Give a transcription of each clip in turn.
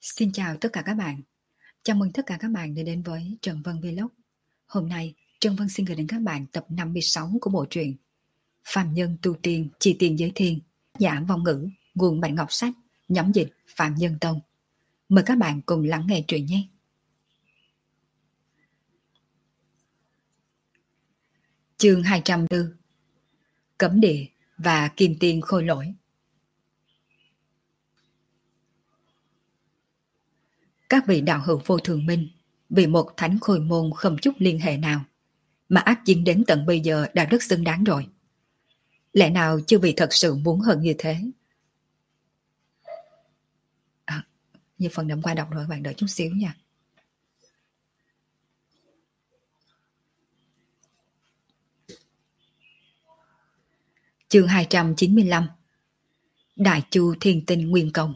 Xin chào tất cả các bạn. Chào mừng tất cả các bạn đã đến với Trần Vân Vlog. Hôm nay, Trần Vân xin gửi đến các bạn tập 56 của bộ truyện Phàm Nhân Tu Tiên Chi Tiền Giới Thiên, giả vong ngữ, nguồn Bạch Ngọc Sách, nhóm dịch Phạm Nhân Tông. Mời các bạn cùng lắng nghe truyện nhé. Chương 204: Cấm địa và Kim Tiên Khôi Lỗi. Các vị đạo hữu vô thường minh vì một thánh khôi môn không chút liên hệ nào mà ác chiến đến tận bây giờ đã rất xứng đáng rồi. Lẽ nào chưa vì thật sự muốn hơn như thế? Như phần đậm qua đọc rồi, bạn đợi chút xíu nha. Chương 295: Đại Chu Thiên Tinh Nguyên Công.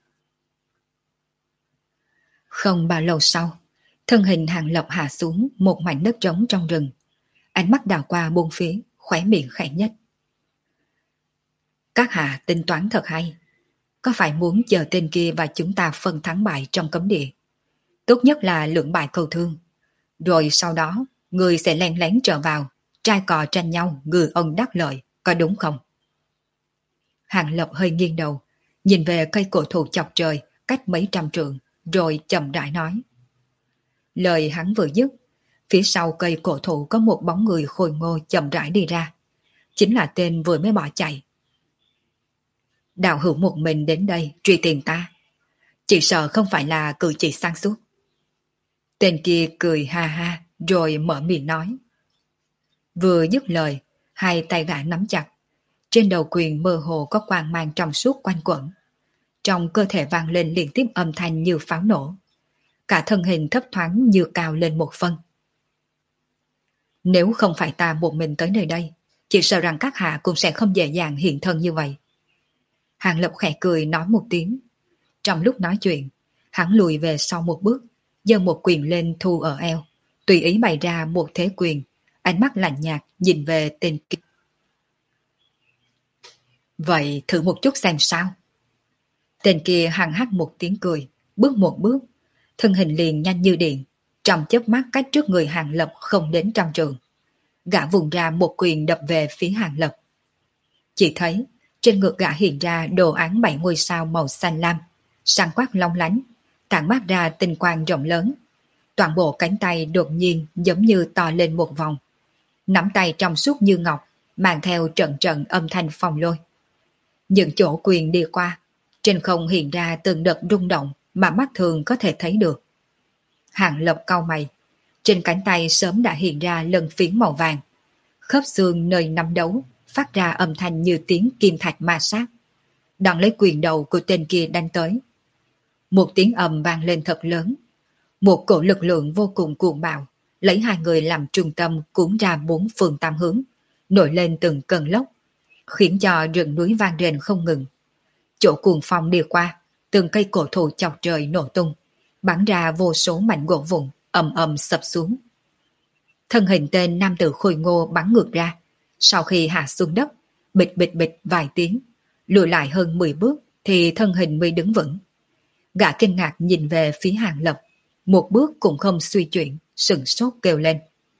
Không bao lâu sau, thân hình Hàng Lập hạ xuống một mảnh đất trống trong rừng. Ánh mắt đảo qua bốn phía, khóe miệng khẽ nhất. Các hạ tính toán thật hay. Có phải muốn chờ tên kia và chúng ta phân thắng bại trong cấm địa? Tốt nhất là lưỡng bại cầu thương. Rồi sau đó, người sẽ len lén trở vào, trai cò tranh nhau, ngư ông đắc lợi, có đúng không? Hàng Lập hơi nghiêng đầu, nhìn về cây cổ thụ chọc trời cách mấy trăm trượng, rồi chậm rãi nói. Lời hắn vừa dứt, phía sau cây cổ thụ có một bóng người khôi ngô chậm rãi đi ra. Chính là tên vừa mới bỏ chạy. Đạo hữu một mình đến đây truy tìm ta, chỉ sợ không phải là cử chỉ sáng suốt. Tên kia cười ha ha rồi mở miệng nói. Vừa dứt lời, hai tay gã nắm chặt. Trên đầu quyền mơ hồ có quang mang trong suốt quanh quẩn. Trong cơ thể vang lên liên tiếp âm thanh như pháo nổ. Cả thân hình thấp thoáng như cao lên một phân. Nếu không phải ta một mình tới nơi đây, chỉ sợ rằng các hạ cũng sẽ không dễ dàng hiện thân như vậy. Hàng Lập khẽ cười nói một tiếng. Trong lúc nói chuyện, hắn lùi về sau một bước, giơ một quyền lên thu ở eo, tùy ý bày ra một thế quyền, ánh mắt lạnh nhạt nhìn về tên kia. Vậy thử một chút xem sao. Tên kia hằng hắc một tiếng cười, bước một bước, thân hình liền nhanh như điện, trong chớp mắt cách trước người Hàng Lập không đến trăm trượng. Gã vùng ra một quyền đập về phía Hàng Lập. Chỉ thấy trên ngực gã hiện ra đồ án 7 ngôi sao màu xanh lam, sáng quắc long lánh, tản mát ra tinh quang rộng lớn. Toàn bộ cánh tay đột nhiên giống như to lên một vòng. Nắm tay trong suốt như ngọc, mang theo trận trận âm thanh phong lôi. Những chỗ quyền đi qua, trên không hiện ra từng đợt rung động mà mắt thường có thể thấy được. Hàng Lập cau mày, trên cánh tay sớm đã hiện ra lân phiến màu vàng. Khớp xương nơi nắm đấu phát ra âm thanh như tiếng kim thạch ma sát. Đón lấy quyền đầu của tên kia đánh tới. Một tiếng ầm vang lên thật lớn. Một cổ lực lượng vô cùng cuồng bạo, lấy hai người làm trung tâm cuốn ra bốn phương tám hướng, nổi lên từng cơn lốc, khiến cho rừng núi vang rền không ngừng. Chỗ cuồng phong đi qua, từng cây cổ thụ chọc trời nổ tung, bắn ra vô số mảnh gỗ vụn, ầm ầm sập xuống. Thân hình tên nam tử khôi ngô bắn ngược ra, sau khi hạ xuống đất, bịch bịch bịch vài tiếng, lùi lại hơn 10 bước thì thân hình mới đứng vững. Gã kinh ngạc nhìn về phía Hàng Lập, một bước cũng không suy chuyển, sừng sốt kêu lên.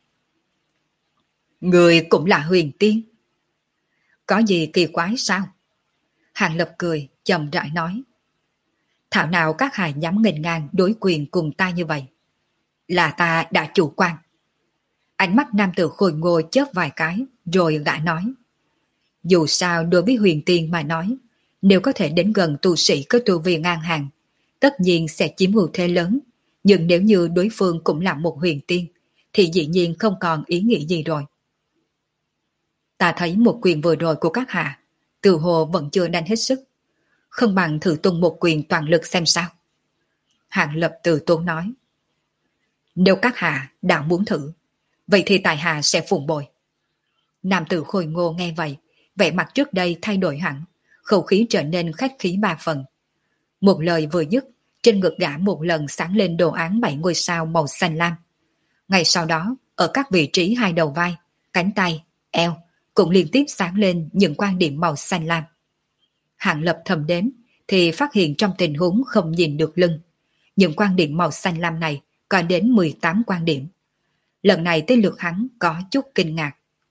Người cũng là huyền tiên. Có gì kỳ quái sao? Hàng Lập cười, chậm rãi nói. Thảo nào các hạ dám nghênh ngang đối quyền cùng ta như vậy? Là ta đã chủ quan. Ánh mắt nam tử khôi ngô chớp vài cái, rồi gã nói. Dù sao đối với huyền tiên mà nói, nếu có thể đến gần tu sĩ có tu vi ngang hàng, tất nhiên sẽ chiếm ưu thế lớn. Nhưng nếu như đối phương cũng là một huyền tiên, thì dĩ nhiên không còn ý nghĩ gì rồi. Ta thấy một quyền vừa rồi của các hạ, từ hồ vẫn chưa đánh hết sức. Không bằng thử tung một quyền toàn lực xem sao. Hàng Lập từ tốn nói. Nếu các hạ đã muốn thử, vậy thì tại hạ sẽ phụng bồi. Nam tử khôi ngô nghe vậy, vẻ mặt trước đây thay đổi hẳn, khẩu khí trở nên khách khí 3 phần. Một lời vừa dứt, trên ngực gã một lần sáng lên đồ án 7 ngôi sao màu xanh lam. Ngay sau đó, ở các vị trí hai đầu vai, cánh tay, eo, cũng liên tiếp sáng lên những quang điểm màu xanh lam. Hàng Lập thầm đếm, thì phát hiện trong tình huống không nhìn được lưng, Những quan điểm màu xanh lam này có đến 18 quan điểm. Lần này tới lượt hắn có chút kinh ngạc.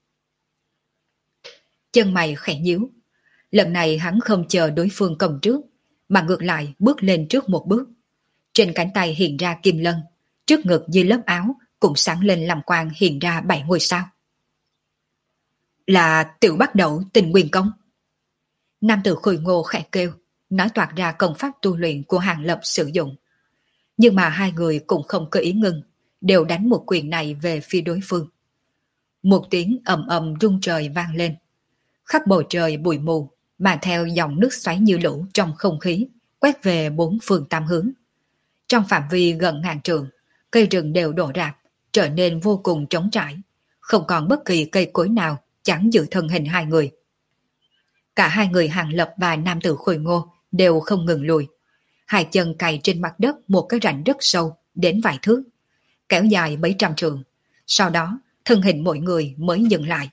Chân mày khẽ nhíu. Lần này hắn không chờ đối phương công trước, mà ngược lại bước lên trước một bước. Trên cánh tay hiện ra kim lân, trước ngực dưới lớp áo cũng sáng lên làm quang hiện ra 7 ngôi sao. Là Tiểu Bắt Đẩu Tình Nguyên Công. Nam tử Khôi Ngô khẽ kêu, nói toạc ra công pháp tu luyện của Hàng Lập sử dụng. Nhưng mà hai người cũng không có ý ngưng, đều đánh một quyền này về phía đối phương. Một tiếng ầm ầm rung trời vang lên. Khắp bầu trời bụi mù, mà theo dòng nước xoáy như lũ trong không khí, quét về bốn phương tám hướng. Trong phạm vi gần ngàn trượng, cây rừng đều đổ rạp, trở nên vô cùng trống trải, không còn bất kỳ cây cối nào chẳng giữ thân hình hai người. Cả hai người Hàng Lập và nam tử Khôi Ngô đều không ngừng lùi. Hai chân cày trên mặt đất một cái rãnh rất sâu đến vài thước, kéo dài mấy trăm trượng. Sau đó, thân hình mỗi người mới dừng lại.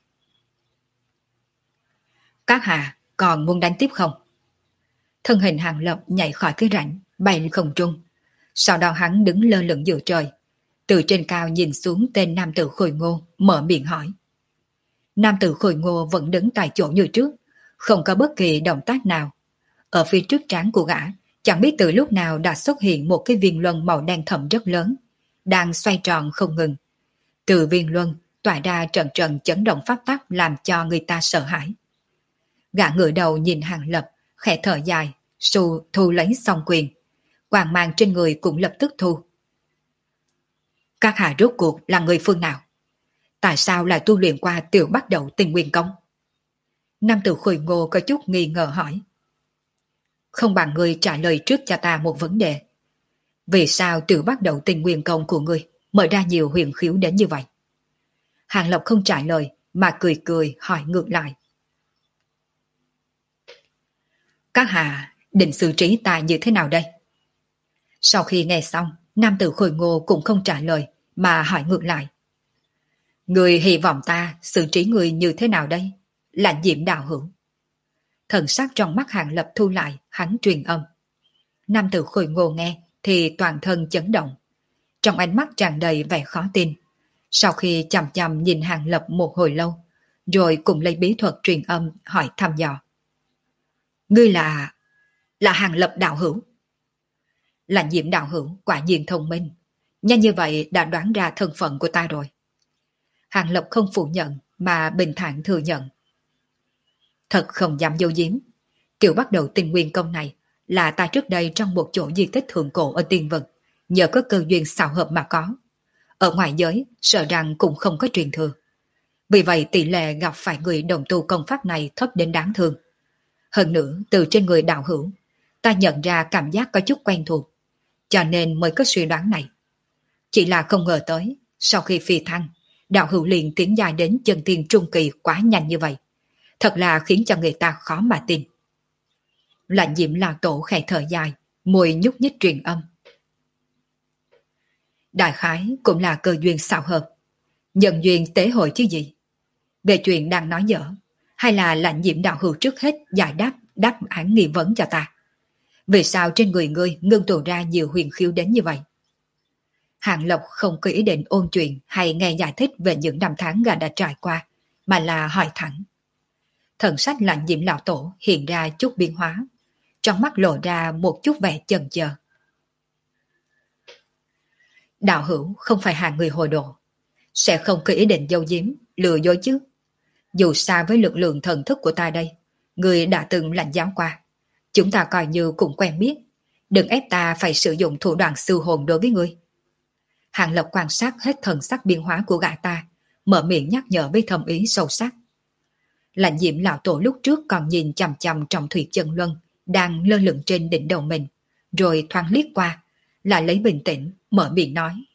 Các hạ còn muốn đánh tiếp không? Thân hình Hàng Lập nhảy khỏi cái rãnh, bay lên không trung. Sau đó hắn đứng lơ lửng giữa trời. Từ trên cao nhìn xuống tên nam tử Khôi Ngô, mở miệng hỏi. Nam tử Khôi Ngô vẫn đứng tại chỗ như trước, không có bất kỳ động tác nào. Ở phía trước trán của gã, chẳng biết từ lúc nào đã xuất hiện một cái viên luân màu đen thẫm rất lớn, đang xoay tròn không ngừng. Từ viên luân tỏa ra trận trận chấn động pháp tắc làm cho người ta sợ hãi. Gã ngửa đầu nhìn Hàng Lập, khẽ thở dài, thu lấy xong quyền. Quang mang trên người cũng lập tức thu. Các hạ rốt cuộc là người phương nào? Tại sao lại tu luyện qua Tiểu Bắt Đẩu Tình Nguyên Công? Nam tử Khôi Ngô có chút nghi ngờ hỏi. Không bằng người trả lời trước cho ta một vấn đề. Vì sao Tiểu Bắt Đẩu Tình Nguyên Công của người mở ra nhiều huyền khiếu đến như vậy? Hàng Lập không trả lời mà cười cười hỏi ngược lại. Các hạ định xử trí ta như thế nào đây? Sau khi nghe xong, nam tử Khôi Ngô cũng không trả lời mà hỏi ngược lại. Người hy vọng ta xử trí người như thế nào đây? Lạnh Diệm đạo hữu. Thần sắc trong mắt Hàng Lập thu lại, hắn truyền âm. Nam tử Khôi Ngô nghe thì toàn thân chấn động. Trong ánh mắt tràn đầy vẻ khó tin. Sau khi chằm chằm nhìn Hàng Lập một hồi lâu, rồi cùng lấy bí thuật truyền âm hỏi thăm dò. Ngươi là Hàng Lập đạo hữu. Lạnh Diệm đạo hữu quả nhiên thông minh. Nhanh như vậy đã đoán ra thân phận của ta rồi. Hàng Lập không phủ nhận mà bình thản thừa nhận. Thật không dám dâu diếm. Tiểu Bắt Đẩu Tình Nguyên Công này là ta trước đây trong một chỗ di tích thượng cổ ở Tiên Vực, nhờ có cơ duyên xảo hợp mà có. Ở ngoài giới sợ rằng cũng không có truyền thừa. Vì vậy tỷ lệ gặp phải người đồng tu công pháp này thấp đến đáng thương. Hơn nữa từ trên người đạo hữu, ta nhận ra cảm giác có chút quen thuộc, cho nên mới có suy đoán này. Chỉ là không ngờ tới, sau khi phi thăng, đạo hữu liền tiến dài đến chân tiên trung kỳ quá nhanh như vậy. Thật là khiến cho người ta khó mà tin. Lạnh Diệm lão tổ khẽ thở dài, môi nhúc nhích truyền âm. Đại khái cũng là cơ duyên xảo hợp. Nhân duyên tế hội chứ gì. Về chuyện đang nói dở, hay là Lạnh Diệm đạo hữu trước hết giải đáp án nghi vấn cho ta. Vì sao trên người ngươi ngưng tụ ra nhiều huyền khiếu đến như vậy? Hàng Lộc không có ý định ôn chuyện hay nghe giải thích về những năm tháng gã đã trải qua, mà là hỏi thẳng. Thần sắc Lạnh Diệm lão tổ hiện ra chút biến hóa, trong mắt lộ ra một chút vẻ chần chờ. Đạo hữu không phải hạng người hồ đồ, sẽ không có ý định giấu giếm, lừa dối chứ. Dù xa với lực lượng thần thức của ta đây, người đã từng lãnh giáo qua. Chúng ta coi như cũng quen biết, đừng ép ta phải sử dụng thủ đoạn sư hồn đối với ngươi. Hàng Lập quan sát hết thần sắc biến hóa của gã ta, mở miệng nhắc nhở với thầm ý sâu sắc. Lạnh Diệm lão tổ lúc trước còn nhìn chằm chằm trong thủy chân luân đang lơ lửng trên đỉnh đầu mình, rồi thoáng liếc qua, lại lấy bình tĩnh mở miệng nói.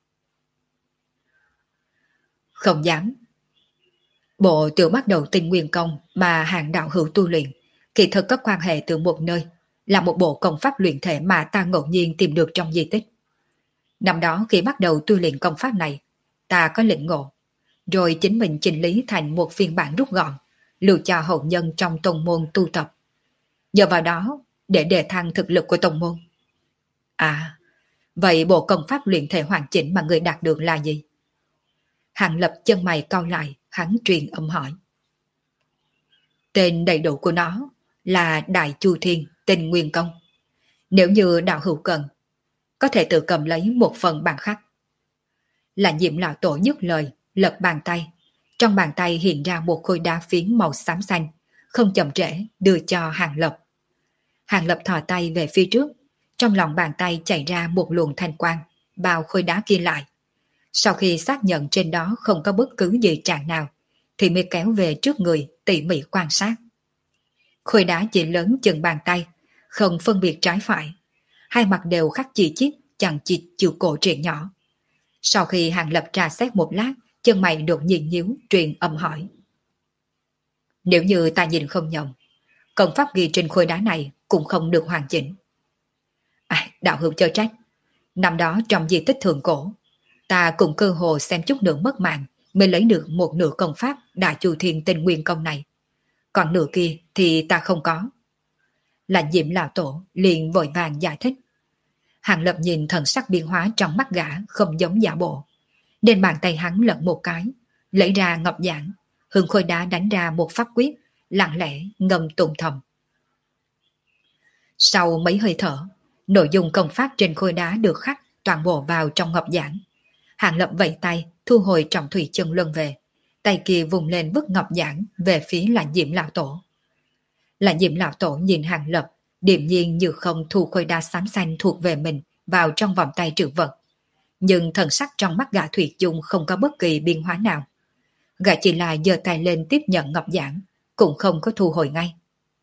Không dám. Bộ Tiểu Bắt Đẩu Tình Nguyên Công mà Hàng đạo hữu tu luyện kỳ thực có quan hệ từ một nơi, là một bộ công pháp luyện thể mà ta ngẫu nhiên tìm được trong di tích. Năm đó khi bắt đầu tu luyện công pháp này, ta có lĩnh ngộ, rồi chính mình chỉnh lý thành một phiên bản rút gọn, lưu cho hậu nhân trong tông môn tu tập. Nhờ vào đó để đề thăng thực lực của tông môn. À, Vậy bộ công pháp luyện thể hoàn chỉnh mà người đạt được là gì? Hàng Lập chân mày cau lại, hắn truyền âm hỏi. Tên đầy đủ của nó là Đại Chu Thiên Tinh Nguyên Công. Nếu như đạo hữu cần, có thể tự cầm lấy một phần bản khắc. Là Diệm lão tổ dứt lời, lật bàn tay. Trong bàn tay hiện ra một khối đá phiến màu xám xanh, không chậm trễ đưa cho Hàng Lập. Hàng Lập thò tay về phía trước, trong lòng bàn tay chảy ra một luồng thanh quang, bao khối đá kia lại. Sau khi xác nhận trên đó không có bất cứ gì trạng nào, thì mới kéo về trước người tỉ mỉ quan sát. Khối đá chỉ lớn chừng bàn tay, không phân biệt trái phải. Hai mặt đều khắc chi chít, chằng chịt chữ cổ truyện nhỏ. Sau khi Hàng Lập trà xét một lát, chân mày đột nhiên nhíu, truyền âm hỏi. Nếu như ta nhìn không nhầm, công pháp ghi trên khối đá này cũng không được hoàn chỉnh. Đạo hữu chớ trách. Năm đó trong di tích thượng cổ, ta cũng cơ hồ xem chút nữa mất mạng mới lấy được một nửa công pháp Đại Chu Thiên Tinh Nguyên Công này. Còn nửa kia thì ta không có. Là Diệm lão tổ liền vội vàng giải thích. Hàng Lập nhìn thần sắc biến hóa trong mắt gã không giống giả bộ, nên bàn tay hắn lật một cái, lấy ra ngọc giản, hướng khối đá đánh ra một pháp quyết, lặng lẽ ngâm tụng thầm. Sau mấy hơi thở, nội dung công pháp trên khối đá được khắc toàn bộ vào trong ngọc giản. Hàng Lập vẫy tay thu hồi trọng thủy chân luân về, tay kia vùng lên vứt ngọc giản về phía là Diệm lão tổ. Là Diệm lão tổ nhìn Hàng Lập, điềm nhiên như không thu khối đá xám xanh thuộc về mình vào trong vòng tay trữ vật. Nhưng thần sắc trong mắt gã thủy chung không có bất kỳ biến hóa nào. Gã chỉ là giơ tay lên tiếp nhận ngọc giản, cũng không có thu hồi ngay.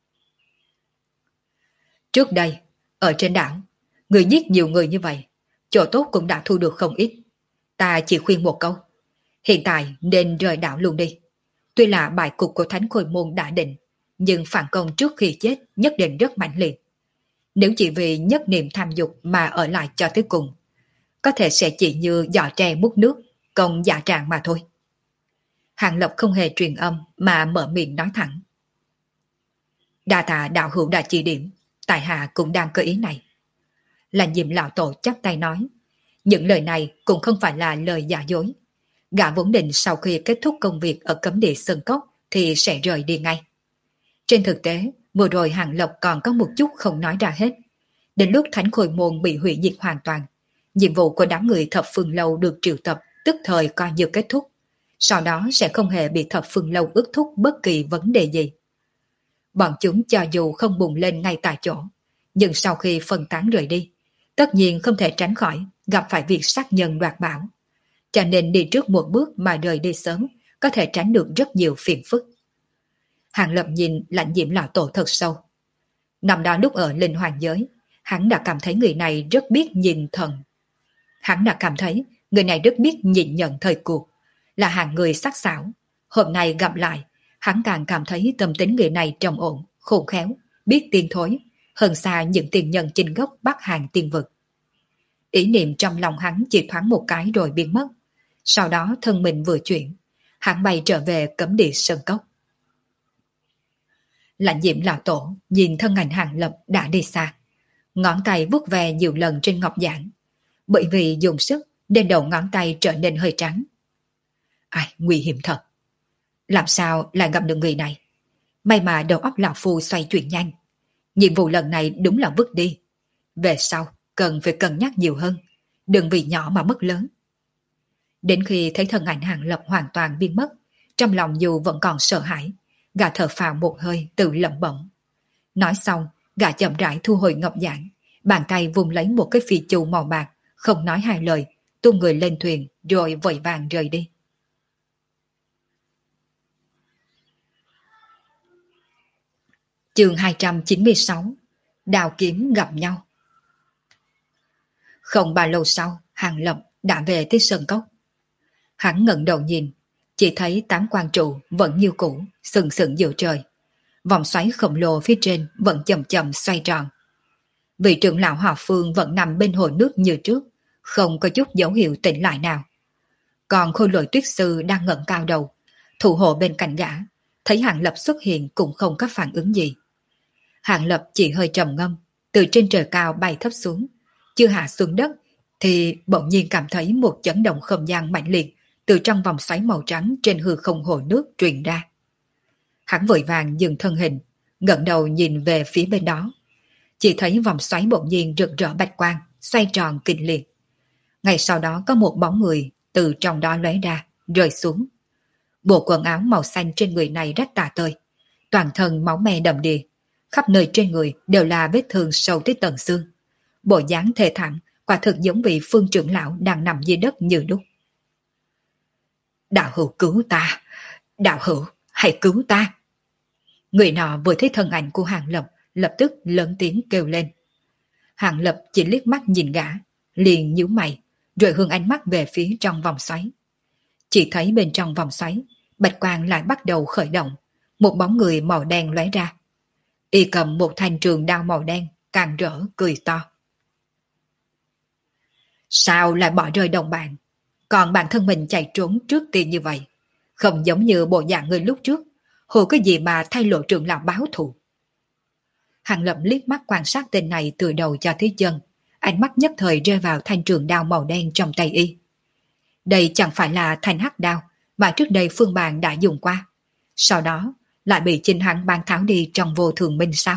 Trước đây, ở trên đảo, người giết nhiều người như vậy, chỗ tốt cũng đã thu được không ít. Ta chỉ khuyên một câu, hiện tại nên rời đảo luôn đi. Tuy là bài cục của Thánh Khôi Môn đã định, nhưng phản công trước khi chết nhất định rất mãnh liệt. Nếu chỉ vì nhất niệm tham dục mà ở lại cho tới cùng, có thể sẽ chỉ như giỏ tre múc nước, công dạ tràng mà thôi. Hàng Lập không hề truyền âm mà mở miệng nói thẳng. Đa tạ đạo hữu đã chỉ điểm, tại hạ cũng đang có ý này. Là Diệm lão tổ chắp tay nói, những lời này cũng không phải là lời giả dối. Gã vốn định sau khi kết thúc công việc ở cấm địa Sơn Cốc thì sẽ rời đi ngay. Trên thực tế, vừa rồi Hàng Lập còn có một chút không nói ra hết. Đến lúc Thánh Khôi Môn bị hủy diệt hoàn toàn, nhiệm vụ của đám người Thập Phương Lâu được triệu tập tức thời coi như kết thúc. Sau đó sẽ không hề bị Thập Phương Lâu ước thúc bất kỳ vấn đề gì. Bọn chúng cho dù không bùng lên ngay tại chỗ, nhưng sau khi phân tán rời đi, tất nhiên không thể tránh khỏi gặp phải việc sát nhân đoạt bảo. Cho nên đi trước một bước mà rời đi sớm, có thể tránh được rất nhiều phiền phức. Hàng Lập nhìn Lãnh Diệm lão tổ thật sâu. Năm đó lúc ở Linh Hoàng giới, hắn đã cảm thấy người này rất biết nhìn thần. Hắn đã cảm thấy người này rất biết nhìn nhận thời cuộc, là hạng người sắc sảo. Hôm nay gặp lại, hắn càng cảm thấy tâm tính người này trầm ổn, khôn khéo, biết tiên thối, hơn xa những tiền nhân chinh gốc Bắc Hàng tiên vực. Ý niệm trong lòng hắn chỉ thoáng một cái rồi biến mất. Sau đó thân mình vừa chuyển, hắn bay trở về cấm địa Sơn Cốc. Lãnh Diệm lão tổ nhìn thân ảnh Hàng Lập đã đi xa, ngón tay vuốt ve nhiều lần trên ngọc giản. Bởi vì dùng sức nên đầu ngón tay trở nên hơi trắng. Nguy hiểm thật. Làm sao lại gặp được người này? May mà đầu óc lão phu xoay chuyển nhanh. Nhiệm vụ lần này đúng là vứt đi. Về sau cần phải cân nhắc nhiều hơn, đừng vì nhỏ mà mất lớn. Đến khi thấy thân ảnh Hàng Lập hoàn toàn biến mất, trong lòng dù vẫn còn sợ hãi, gã thở phào một hơi tự lẩm bẩm. Nói xong, gã chậm rãi thu hồi ngọc giản, bàn tay vùng lấy một cái phi chu màu bạc, không nói hai lời, tung người lên thuyền rồi vội vàng rời đi. Chương 296, Đào kiếm gặp nhau. Không bao lâu sau, Hàng Lập đã về tới Sơn Cốc. Hắn ngẩng đầu nhìn, chỉ thấy 8 quan trụ vẫn như cũ, sừng sững giữa trời. Vòng xoáy khổng lồ phía trên vẫn chậm chậm xoay tròn. Vị trưởng lão họ Phương vẫn nằm bên hồ nước như trước, không có chút dấu hiệu tỉnh lại nào. Còn Khôi Lỗi Tuyết Sư đang ngẩng cao đầu, thủ hộ bên cạnh gã, thấy Hàng Lập xuất hiện cũng không có phản ứng gì. Hàng Lập chỉ hơi trầm ngâm, từ trên trời cao bay thấp xuống, chưa hạ xuống đất, thì bỗng nhiên cảm thấy một chấn động không gian mạnh liệt từ trong vòng xoáy màu trắng trên hư không hồ nước truyền ra. Hắn vội vàng dừng thân hình, ngẩng đầu nhìn về phía bên đó. Chỉ thấy vòng xoáy bỗng nhiên rực rỡ bạch quang, xoay tròn kịch liệt. Ngay sau đó có một bóng người từ trong đó lóe ra, rơi xuống. Bộ quần áo màu xanh trên người này rách tả tơi, toàn thân máu me đầm đìa, khắp nơi trên người đều là vết thương sâu tới tận xương. Bộ dáng thê thảm, quả thực giống vị Phương trưởng lão đang nằm dưới đất như đúc. Đạo hữu cứu ta! Đạo hữu, hãy cứu ta! Người nọ vừa thấy thân ảnh của Hàng Lập, lập tức lớn tiếng kêu lên. Hàng Lập chỉ liếc mắt nhìn gã, liền nhíu mày, rồi hướng ánh mắt về phía trong vòng xoáy. Chỉ thấy bên trong vòng xoáy, bạch quang lại bắt đầu khởi động, một bóng người màu đen lóe ra. Y cầm một thanh trường đao màu đen, càng rỡ cười to. Sao lại bỏ rơi đồng bạn? Còn bản thân mình chạy trốn trước tiên như vậy, không giống như bộ dạng người lúc trước, hồ cái gì mà thay lộ trưởng lão báo thù. Hàng Lập liếc mắt quan sát tên này từ đầu cho tới chân, ánh mắt nhất thời rơi vào thanh trường đao màu đen trong tay y. Đây chẳng phải là thanh hắc đao mà trước đây Phương Bàn đã dùng qua, sau đó lại bị chính hắn ban tháo đi trong vô thường minh sao?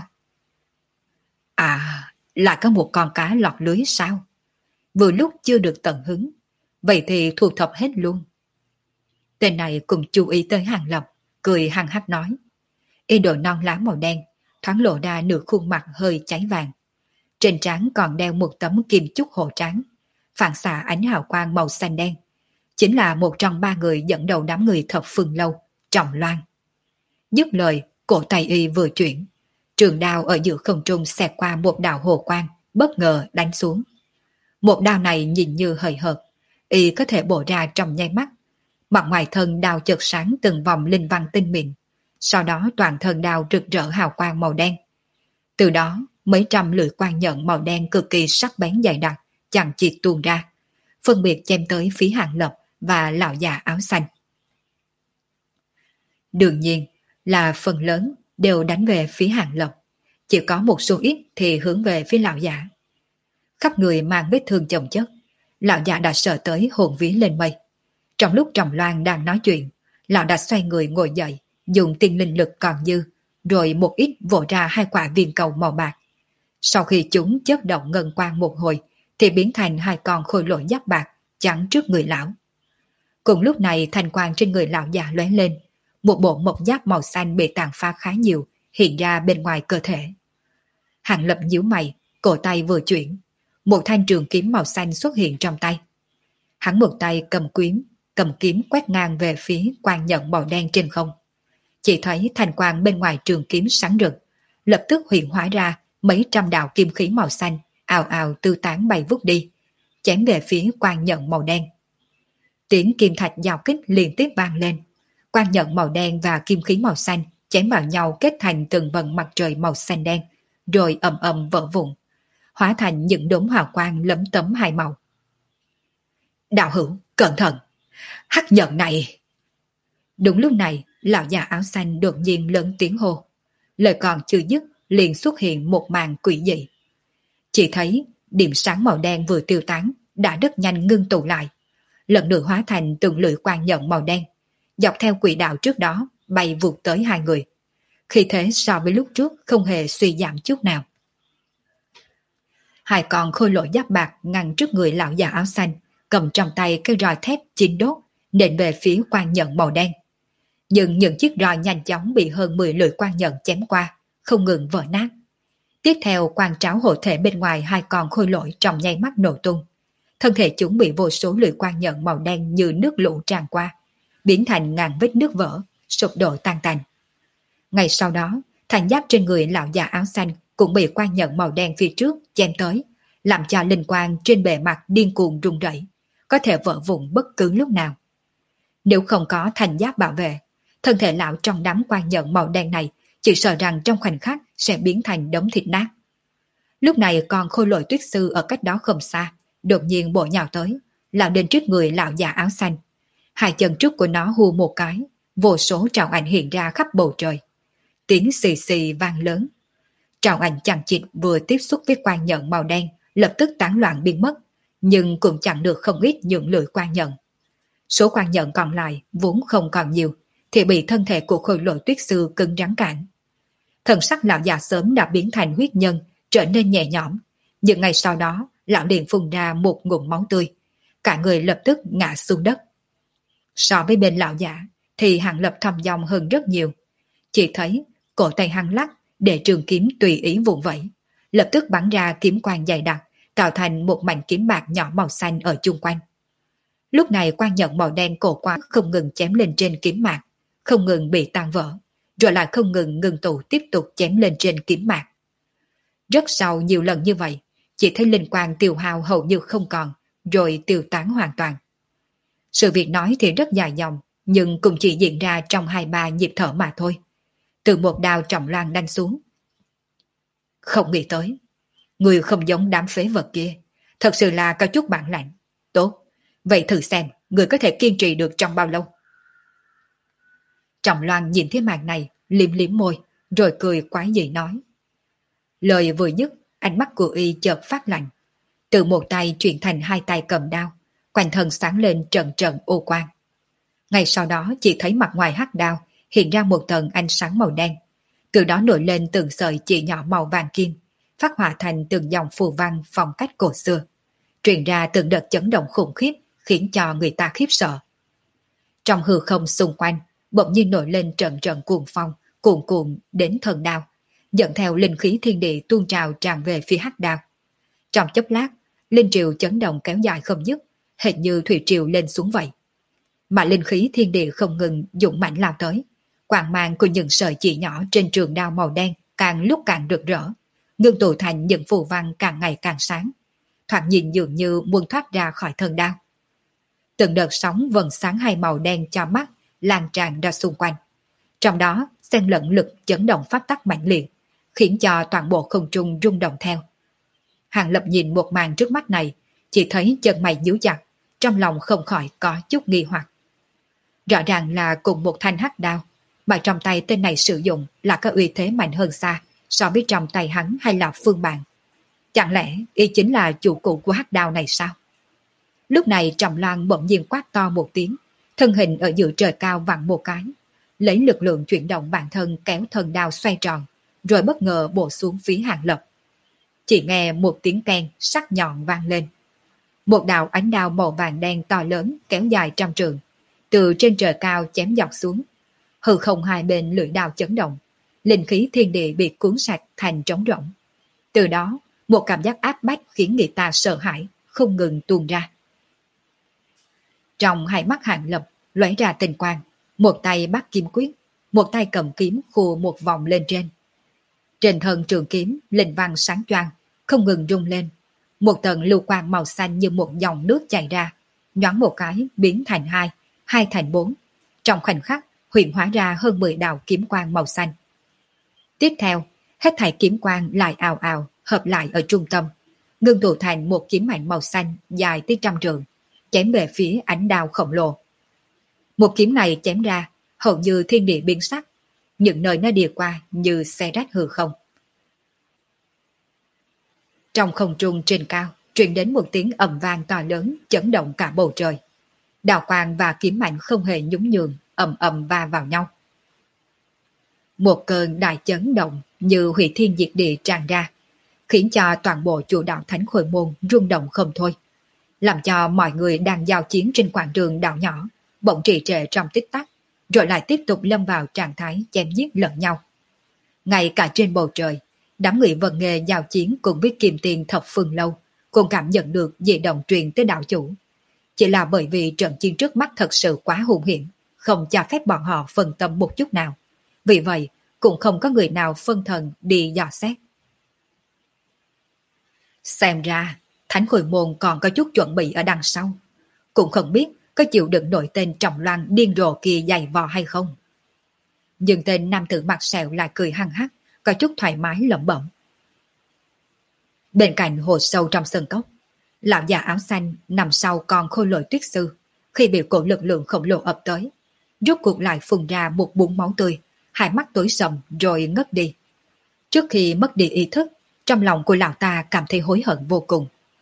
À, lại có một con cá lọt lưới sao? Vừa lúc chưa được tận hứng, vậy thì thu thập hết luôn. Tên này cùng chú ý tới Hàng Lập, cười hăng hắc nói. Y đội non lá màu đen, thoáng lộ ra nửa khuôn mặt hơi cháy vàng. Trên trán còn đeo một tấm kim chúc hộ trán, phản xạ ánh hào quang màu xanh đen. Chính là một trong ba người dẫn đầu đám người thập phương lâu, Trọng Loan. Dứt lời, cổ tay y vừa chuyển, trường đao ở giữa không trung xẹt qua một đạo hồ quang, bất ngờ đánh xuống. Một đao này nhìn như hời hợt, y có thể bổ ra trong nháy mắt. Mặt ngoài thân đao chợt sáng từng vòng linh văn tinh mịn, sau đó toàn thân đao rực rỡ hào quang màu đen. Từ đó, mấy trăm lưỡi quang nhận màu đen cực kỳ sắc bén dày đặc, chẳng chịt tuôn ra, phân biệt chém tới phía Hàng Lập và lão già áo xanh. Đương nhiên là phần lớn đều đánh về phía Hàng Lập, chỉ có một số ít thì hướng về phía lão già. Khắp người mang vết thương chồng chất, lão già đã sợ tới hồn vía lên mây. Trong lúc Trọng Loan đang nói chuyện, lão đã xoay người ngồi dậy, dùng tiên linh lực còn dư, rồi một ít vỗ ra hai quả viên cầu màu bạc. Sau khi chúng chớp động ngân quang một hồi, thì biến thành hai con khôi lỗi giáp bạc chắn trước người lão. Cùng lúc này thanh quang trên người lão già lóe lên, một bộ mộc giáp màu xanh bị tàn phá khá nhiều hiện ra bên ngoài cơ thể. Hàng Lập nhíu mày, cổ tay vừa chuyển, một thanh trường kiếm màu xanh xuất hiện trong tay. Hắn một tay cầm kiếm quét ngang về phía quang nhận màu đen trên không. Chỉ thấy thanh quang bên ngoài trường kiếm sáng rực, lập tức hiện hóa ra mấy trăm đạo kim khí màu xanh, ào ào tư tán bay vút đi, chém về phía quang nhận màu đen. Tiếng kim thạch giao kích liên tiếp vang lên, quang nhận màu đen và kim khí màu xanh chém vào nhau kết thành từng vầng mặt trời màu xanh đen, rồi ầm ầm vỡ vụn, hóa thành những đốm hào quang lấm tấm hai màu. Đạo hữu, cẩn thận! Hắc nhận này! Đúng lúc này, lão già áo xanh đột nhiên lớn tiếng hô. Lời còn chưa dứt, liền xuất hiện một màn quỷ dị. Chỉ thấy điểm sáng màu đen vừa tiêu tán, đã rất nhanh ngưng tụ lại, lần nữa hóa thành từng lưỡi quang nhận màu đen, dọc theo quỹ đạo trước đó bay vụt tới hai người. Khi thế so với lúc trước không hề suy giảm chút nào. Hai con khôi lỗi giáp bạc ngăn trước người lão già áo xanh, cầm trong tay cái roi thép chín đốt, nện về phía quang nhận màu đen. Nhưng những chiếc roi nhanh chóng bị hơn 10 lưỡi quang nhận chém qua, không ngừng vỡ nát. Tiếp theo quang tráo hộ thể bên ngoài hai con khôi lỗi trong nháy mắt nổ tung. Thân thể chúng bị vô số lưỡi quang nhận màu đen như nước lũ tràn qua, biến thành ngàn vết nước vỡ, sụp đổ tan tành. Ngay sau đó, thành giáp trên người lão già áo xanh cũng bị quang nhận màu đen phía trước chém tới, làm cho linh quang trên bề mặt điên cuồng rung rẩy, có thể vỡ vụn bất cứ lúc nào. Nếu không có thành giáp bảo vệ, thân thể lão trong đám quang nhận màu đen này chỉ sợ rằng trong khoảnh khắc sẽ biến thành đống thịt nát. Lúc này còn khôi lỗi tuyết sư ở cách đó không xa, đột nhiên bổ nhào tới, lao đến trước người lão già áo xanh. Hai chân trước của nó hù một cái, vô số trào ảnh hiện ra khắp bầu trời. Tiếng xì xì vang lớn. Trào ảnh chằng chịt vừa tiếp xúc với quang nhận màu đen, lập tức tán loạn biến mất, nhưng cũng chẳng được không ít những lưỡi quan nhận. Số quan nhận còn lại vốn không còn nhiều, thì bị thân thể của khôi lỗi tuyết sư cứng rắn cản. Thần sắc lão già sớm đã biến thành huyết nhân, trở nên nhẹ nhõm. Nhưng ngày sau đó, lão liền phun ra một ngụm máu tươi. Cả người lập tức ngã xuống đất. So với bên lão giả, thì Hàng Lập thầm dong hơn rất nhiều. Chỉ thấy cổ tay hắn lắc, để trường kiếm tùy ý vụn vẩy. Lập tức bắn ra kiếm quang dày đặc, tạo thành một mảnh kiếm bạc nhỏ màu xanh ở chung quanh. Lúc này quan nhận màu đen cổ quái không ngừng chém lên trên kiếm mạc, không ngừng bị tan vỡ, rồi lại không ngừng ngừng tụ tiếp tục chém lên trên kiếm mạc. Rất sau nhiều lần như vậy, chỉ thấy linh quang tiêu hao hầu như không còn, rồi tiêu tán hoàn toàn. Sự việc nói thì rất dài dòng, nhưng cũng chỉ diễn ra trong 2-3 nhịp thở mà thôi. Từ một đao trọng loan đánh xuống. Không nghĩ tới, người không giống đám phế vật kia, thật sự là có chút bản lãnh. Tốt, vậy thử xem, người có thể kiên trì được trong bao lâu. Trọng loan nhìn thấy màn này, liếm liếm môi, rồi cười quái dị nói. Lời vừa dứt, ánh mắt của y chợt phát lạnh. Từ một tay chuyển thành 2 tay cầm đao, quanh thân sáng lên trận trận ô quang. Ngay sau đó chỉ thấy mặt ngoài hắc đao hiện ra một tầng ánh sáng màu đen. Từ đó nổi lên từng sợi chỉ nhỏ màu vàng kim, phát họa thành từng dòng phù văn phong cách cổ xưa. Truyền ra từng đợt chấn động khủng khiếp, khiến cho người ta khiếp sợ. Trong hư không xung quanh, bỗng nhiên nổi lên trận trận cuồng phong, cuồn cuộn đến thần đao, dẫn theo linh khí thiên địa tuôn trào tràn về phía hắc đao. Trong chốc lát, linh triều chấn động kéo dài không dứt, hệt như thủy triều lên xuống vậy. Mà linh khí thiên địa không ngừng dũng mãnh lao tới, quang mang của những sợi chỉ nhỏ trên trường đao màu đen càng lúc càng rực rỡ, ngưng tụ thành những phù văn càng ngày càng sáng, thoạt nhìn dường như muốn thoát ra khỏi thân đao. Từng đợt sóng vầng sáng hai màu đen cho mắt lan tràn ra xung quanh, trong đó xen lẫn lực chấn động pháp tắc mạnh liệt, khiến cho toàn bộ không trung rung động theo. Hàng Lập nhìn một màn trước mắt này, chỉ thấy chân mày nhíu chặt, trong lòng không khỏi có chút nghi hoặc. Rõ ràng là cùng một thanh hắc đao, mà trong tay tên này sử dụng là có uy thế mạnh hơn xa so với trong tay hắn hay là phương bạn. Chẳng lẽ y chính là chủ cụ của hắc đao này sao? Lúc này Trầm Loan bỗng nhiên quát to một tiếng, thân hình ở giữa trời cao vặn một cái, lấy lực lượng chuyển động bản thân kéo thân đao xoay tròn, rồi bất ngờ bổ xuống phía Hàng Lập. Chỉ nghe một tiếng keng sắc nhọn vang lên. Một đạo ánh đao màu vàng đen to lớn kéo dài trăm trượng, từ trên trời cao chém dọc xuống. Hư không hai bên lưỡi đao chấn động, linh khí thiên địa bị cuốn sạch thành trống rỗng. Từ đó, một cảm giác áp bách khiến người ta sợ hãi, không ngừng tuôn ra. Trong hai mắt Hàng Lập lóe ra tinh quang, một tay bắt kiếm quyết, một tay cầm kiếm khua một vòng lên trên. Trên thân trường kiếm, linh văn sáng choang, không ngừng rung lên. Một tầng lưu quang màu xanh như một dòng nước chảy ra, nhoáng một cái biến thành 2, 2 thành 4. Trong khoảnh khắc, hiện hóa ra hơn 10 đạo kiếm quang màu xanh. Tiếp theo, hết thảy kiếm quang lại ào ào hợp lại ở trung tâm, ngưng tụ thành một kiếm mạnh màu xanh dài tới 100 trượng, chém về phía ánh đao khổng lồ. Một kiếm này chém ra, hầu như thiên địa biến sắc, những nơi nó đi qua như xe rách hư không. Trong không trung trên cao, truyền đến một tiếng ầm vang to lớn, chấn động cả bầu trời. Đao quang và kiếm mạnh không hề nhún nhường, ầm ầm va vào nhau. Một cơn đại chấn động như hủy thiên diệt địa tràn ra, khiến cho toàn bộ chủ đạo Thánh Khôi Môn rung động không thôi, làm cho mọi người đang giao chiến trên quảng trường đảo nhỏ bỗng trì trệ trong tích tắc, rồi lại tiếp tục lâm vào trạng thái chém giết lẫn nhau. Ngay cả trên bầu trời, đám người vận nghề giao chiến cùng với Kim Tiền thập phương lâu cũng cảm nhận được dị động truyền tới đạo chủ. Chỉ là bởi vì trận chiến trước mắt thật sự quá hung hiểm, không cho phép bọn họ phân tâm một chút nào. Vì vậy, cũng không có người nào phân thần đi dò xét. Xem ra, Thánh Khôi Môn còn có chút chuẩn bị ở đằng sau. Cũng không biết có chịu đựng nổi tên Trọng Loan điên rồ kia dày vò hay không. Nhưng tên nam tử mặt sẹo lại cười hăng hắc, có chút thoải mái lẩm bẩm. Bên cạnh hồ sâu trong sân cốc, lão già áo xanh nằm sau con khôi lỗi tuyết sư, khi bị cổ lực lượng khổng lồ ập tới, rốt cuộc lại phun ra một búng máu tươi, hai mắt tối sầm rồi ngất đi. Trước khi mất đi ý thức, trong lòng của lão ta cảm thấy hối hận vô cùng.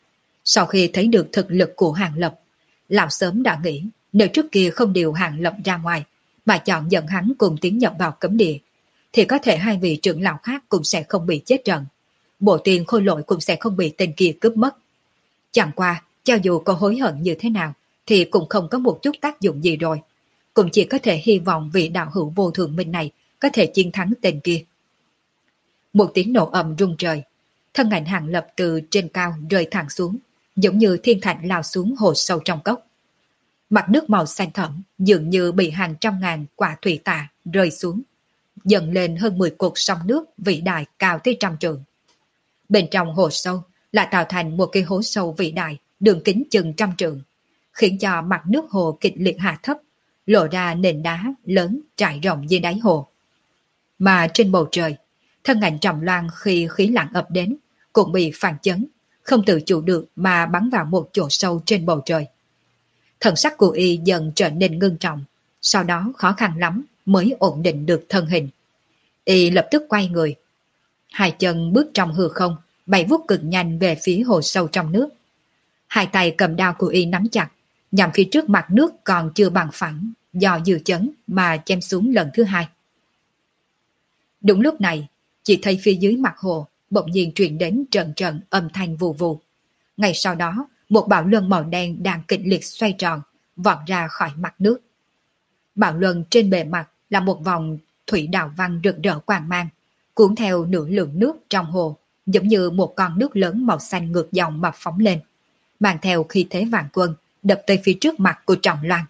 Sau khi thấy được thực lực của Hàng Lập, lão sớm đã nghĩ nếu trước kia không điều Hàng Lập ra ngoài mà chọn dẫn hắn cùng tiến nhập vào cấm địa, thì có thể hai vị trưởng lão khác cũng sẽ không bị chết trận. Bộ tiền khôi lỗi cũng sẽ không bị tên kia cướp mất. Chẳng qua, cho dù có hối hận như thế nào, thì cũng không có một chút tác dụng gì rồi. Cũng chỉ có thể hy vọng vị đạo hữu vô thượng minh này có thể chiến thắng tên kia. Một tiếng nổ ầm rung trời, thân ảnh Hàng Lập từ trên cao rơi thẳng xuống, giống như thiên thạch lao xuống hồ sâu trong cốc. Mặt nước màu xanh thẫm dường như bị hàng trăm ngàn quả thủy tạ rơi xuống, dần lên hơn 10 cột sông nước vĩ đại cao tới 100 trượng. Bên trong hồ sâu lại tạo thành một cái hố sâu vĩ đại đường kính chừng 100 trượng, khiến cho mặt nước hồ kịch liệt hạ thấp, lộ ra nền đá lớn trải rộng dưới đáy hồ. Mà trên bầu trời, thân ảnh Trầm Loan khi khí lạnh ập đến cũng bị phản chấn, không tự chủ được mà bắn vào một chỗ sâu trên bầu trời. Thần sắc của y dần trở nên ngưng trọng, sau đó khó khăn lắm mới ổn định được thân hình. Y lập tức quay người, hai chân bước trong hư không, bay vút cực nhanh về phía hồ sâu trong nước. Hai tay cầm đao của y nắm chặt, nhằm phía trước mặt nước còn chưa bằng phẳng, do dư chấn mà chém xuống lần thứ hai. Đúng lúc này, chỉ thấy phía dưới mặt hồ bỗng nhiên truyền đến trận trận âm thanh vù vù. Ngay sau đó, một bão luân màu đen đang kịch liệt xoay tròn, vọt ra khỏi mặt nước. Bão luân trên bề mặt là một vòng thủy đạo văn rực rỡ quang mang, cuốn theo nửa lượng nước trong hồ, giống như một con nước lớn màu xanh ngược dòng mà phóng lên, mang theo khí thế vạn quân, đập tới phía trước mặt của Trọng Loan.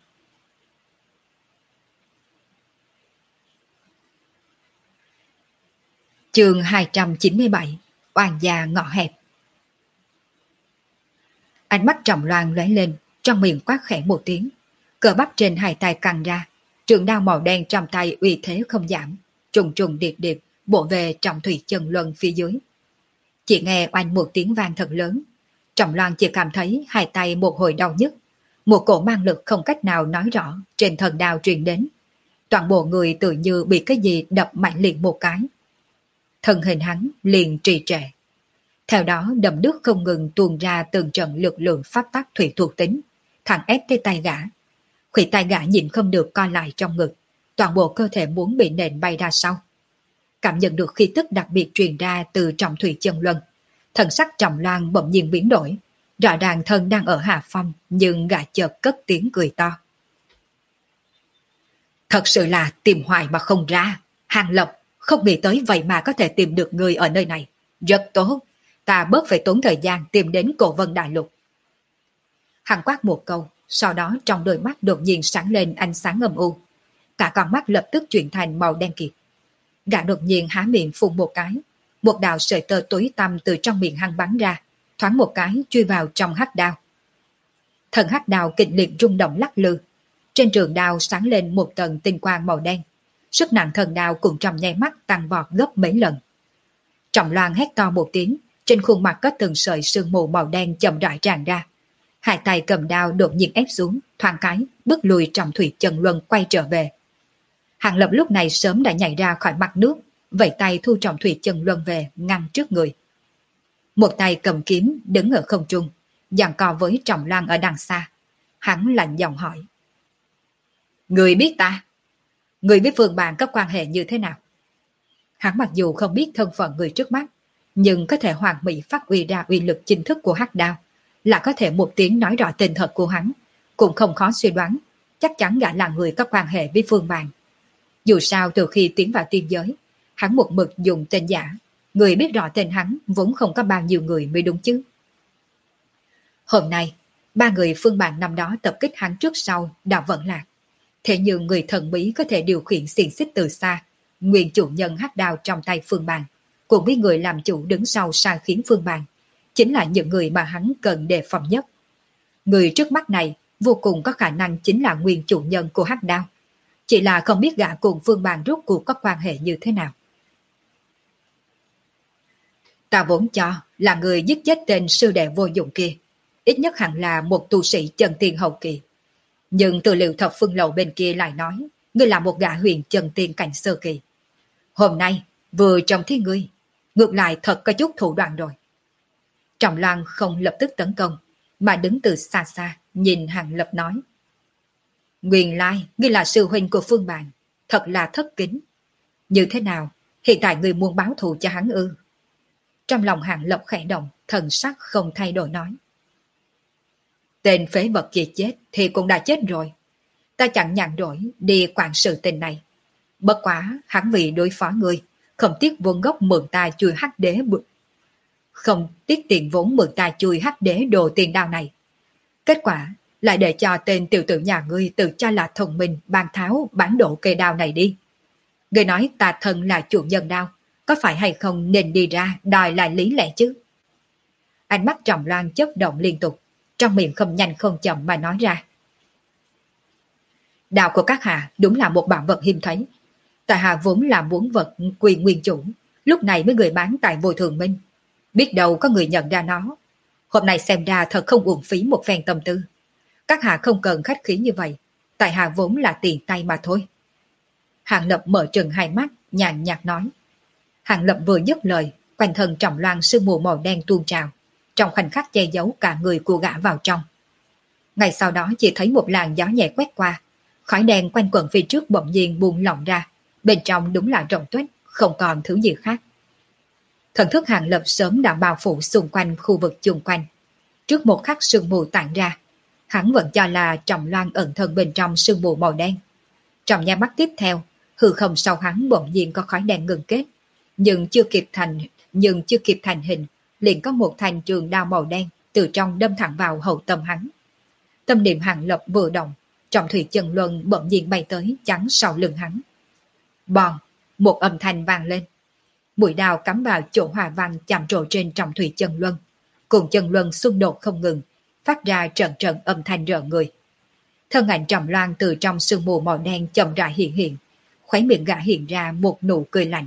Chương 297, Oan gia ngõ hẹp. Ánh mắt Trọng Loan lóe lên, trong miệng quát khẽ một tiếng, cơ bắp trên hai tay căng ra, trường đao màu đen trong tay uy thế không giảm, trùng trùng điệp điệp bổ về Trọng Thủy Chân Luân phía dưới. Chỉ nghe oanh một tiếng vang thật lớn, Trọng Loan chỉ cảm thấy hai tay một hồi đau nhức, một cổ mang lực không cách nào nói rõ trên thần đao truyền đến, toàn bộ người tự như bị cái gì đập mạnh liệt một cái. Thân hình hắn liền trì trệ. Theo đó đầm nước không ngừng tuôn ra từng trận lực lượng pháp tắc thủy thuộc tính, thẳng ép tới tay gã. Khuỷu tay gã nhịn không được co lại trong ngực, toàn bộ cơ thể muốn bị nện bay ra sau. Cảm nhận được khí tức đặc biệt truyền ra từ Trọng Thủy Chân Luân, thần sắc Trọng Loan bỗng nhiên biến đổi, rõ ràng thân đang ở hạ phong, nhưng gã chợt cất tiếng cười to. Thật sự là tìm hoài mà không ra, Hàng Lập, không nghĩ tới vậy mà có thể tìm được người ở nơi này. Rất tốt, ta bớt phải tốn thời gian tìm đến Cổ Vân Đại Lục. Hắn quát một câu, sau đó trong đôi mắt đột nhiên sáng lên ánh sáng âm u. Cả con mắt lập tức chuyển thành màu đen kịt. Gã đột nhiên há miệng phun một cái, một đạo sợi tơ tối tăm từ trong miệng hắn bắn ra, thoáng một cái chui vào trong hắc đao. Thần hắc đao kịch liệt rung động lắc lư, trên trường đao sáng lên một tầng tinh quang màu đen. Sức nặng thần đao cũng trong nháy mắt tăng vọt gấp mấy lần. Trọng Loan hét to một tiếng, trên khuôn mặt có từng sợi sương mù màu đen chậm rãi tràn ra. Hai tay cầm đao đột nhiên ép xuống, thoáng cái, bước lùi Trọng Thủy Chân Luân quay trở về. Hàng Lập lúc này sớm đã nhảy ra khỏi mặt nước, vẫy tay thu Trọng Thủy Chân Luân về, ngăn trước người. Một tay cầm kiếm đứng ở không trung, giằng co với Trọng Loan ở đằng xa. Hắn lạnh giọng hỏi. Người biết ta? Người với Phương Bàn có quan hệ như thế nào? Hắn mặc dù không biết thân phận người trước mắt, nhưng có thể hoàn mỹ phát huy ra uy lực chính thức của hắc đao, là có thể một tiếng nói rõ tên thật của hắn, cũng không khó suy đoán, chắc chắn gã là người có quan hệ với Phương Bàn. Dù sao từ khi tiến vào tiên giới, hắn một mực dùng tên giả, người biết rõ tên hắn vốn không có bao nhiêu người mới đúng chứ. Hôm nay, ba người Phương Bàn năm đó tập kích hắn trước sau đã vẫn lạc. Thế nhưng người thần bí có thể điều khiển xiềng xích từ xa, nguyên chủ nhân hắc đao trong tay Phương Bàn, cùng với người làm chủ đứng sau sai khiến Phương Bàn, chính là những người mà hắn cần đề phòng nhất. Người trước mắt này vô cùng có khả năng chính là nguyên chủ nhân của hắc đao, chỉ là không biết gã cùng Phương Bàn rốt cuộc có quan hệ như thế nào. Ta vốn cho là người giết chết tên sư đệ vô dụng kia, ít nhất hẳn là một tu sĩ chân tiên hậu kỳ. Nhưng tư liệu thập phương lầu bên kia lại nói, ngươi là một gã huyền chân tiên cảnh sơ kỳ. Hôm nay, vừa trông thấy ngươi, ngược lại thật có chút thủ đoạn rồi. Trọng Loan không lập tức tấn công, mà đứng từ xa xa, nhìn Hàng Lập nói. Nguyên lai, ngươi là sư huynh của Phương Bàn, thật là thất kính. Như thế nào, hiện tại ngươi muốn báo thù cho hắn ư? Trong lòng Hàng Lập khẽ động, thần sắc không thay đổi nói. Tên phế vật kia chết thì cũng đã chết rồi. Ta chẳng nhàn rỗi đi quản sự tình này. Bất quá, hắn vì đối phó ngươi, không tiếc vốn gốc mượn ta chui hắc đế không tiếc tiền vốn mượn ta chui hắc đế đồ tiền đao này. Kết quả lại để cho tên tiểu tử nhà ngươi tự cho là thông minh ban tháo bán độ cây đao này đi. Ngươi nói ta thân là chủ nhân đao, có phải hay không nên đi ra đòi lại lý lẽ chứ? Ánh mắt Trầm Loan chớp động liên tục, trong miệng không nhanh không chậm mà nói ra. Đao của các hạ đúng là một bảo vật hiếm thấy. Tại hạ vốn là muốn vật quyền nguyên chủ, lúc này mới người bán tại Vô Thường Minh. Biết đâu có người nhận ra nó. Hôm nay xem ra thật không uổng phí một phen tâm tư. Các hạ không cần khách khí như vậy, tại hạ vốn là tiền tay mà thôi. Hàng Lập mở trừng hai mắt, nhàn nhạt nói. Hàng Lập vừa dứt lời, quanh thân Trầm Loan sương mù màu đen tuôn trào, trong khoảnh khắc che giấu cả người của gã vào trong. Ngay sau đó chỉ thấy một làn gió nhẹ quét qua, khói đen quanh quẩn phía trước bỗng nhiên buông lỏng ra, bên trong đúng là rộng tuếch, không còn thứ gì khác. Thần thức Hàng Lập sớm đã bao phủ xung quanh khu vực chung quanh. Trước một khắc sương mù tản ra, hắn vẫn cho là Trầm Loan ẩn thân bên trong sương mù màu đen. Trong nháy mắt tiếp theo, hư không sau hắn bỗng nhiên có khói đen ngừng kết, nhưng chưa kịp thành hình, liền có một thanh trường đao màu đen từ trong đâm thẳng vào hậu tâm hắn. Tâm niệm Hàng Lập vừa động, trọng thủy chân luân bỗng nhiên bay tới chắn sau lưng hắn. Bòn, một âm thanh vang lên. Mũi đao cắm vào chỗ hòa văn chạm trổ trên trọng thủy chân luân, cùng chân luân xung đột không ngừng, phát ra trận trận âm thanh rợn người. Thân ảnh Trầm Loan từ trong sương mù màu đen chậm rãi hiện, khóe miệng gã hiện ra một nụ cười lạnh.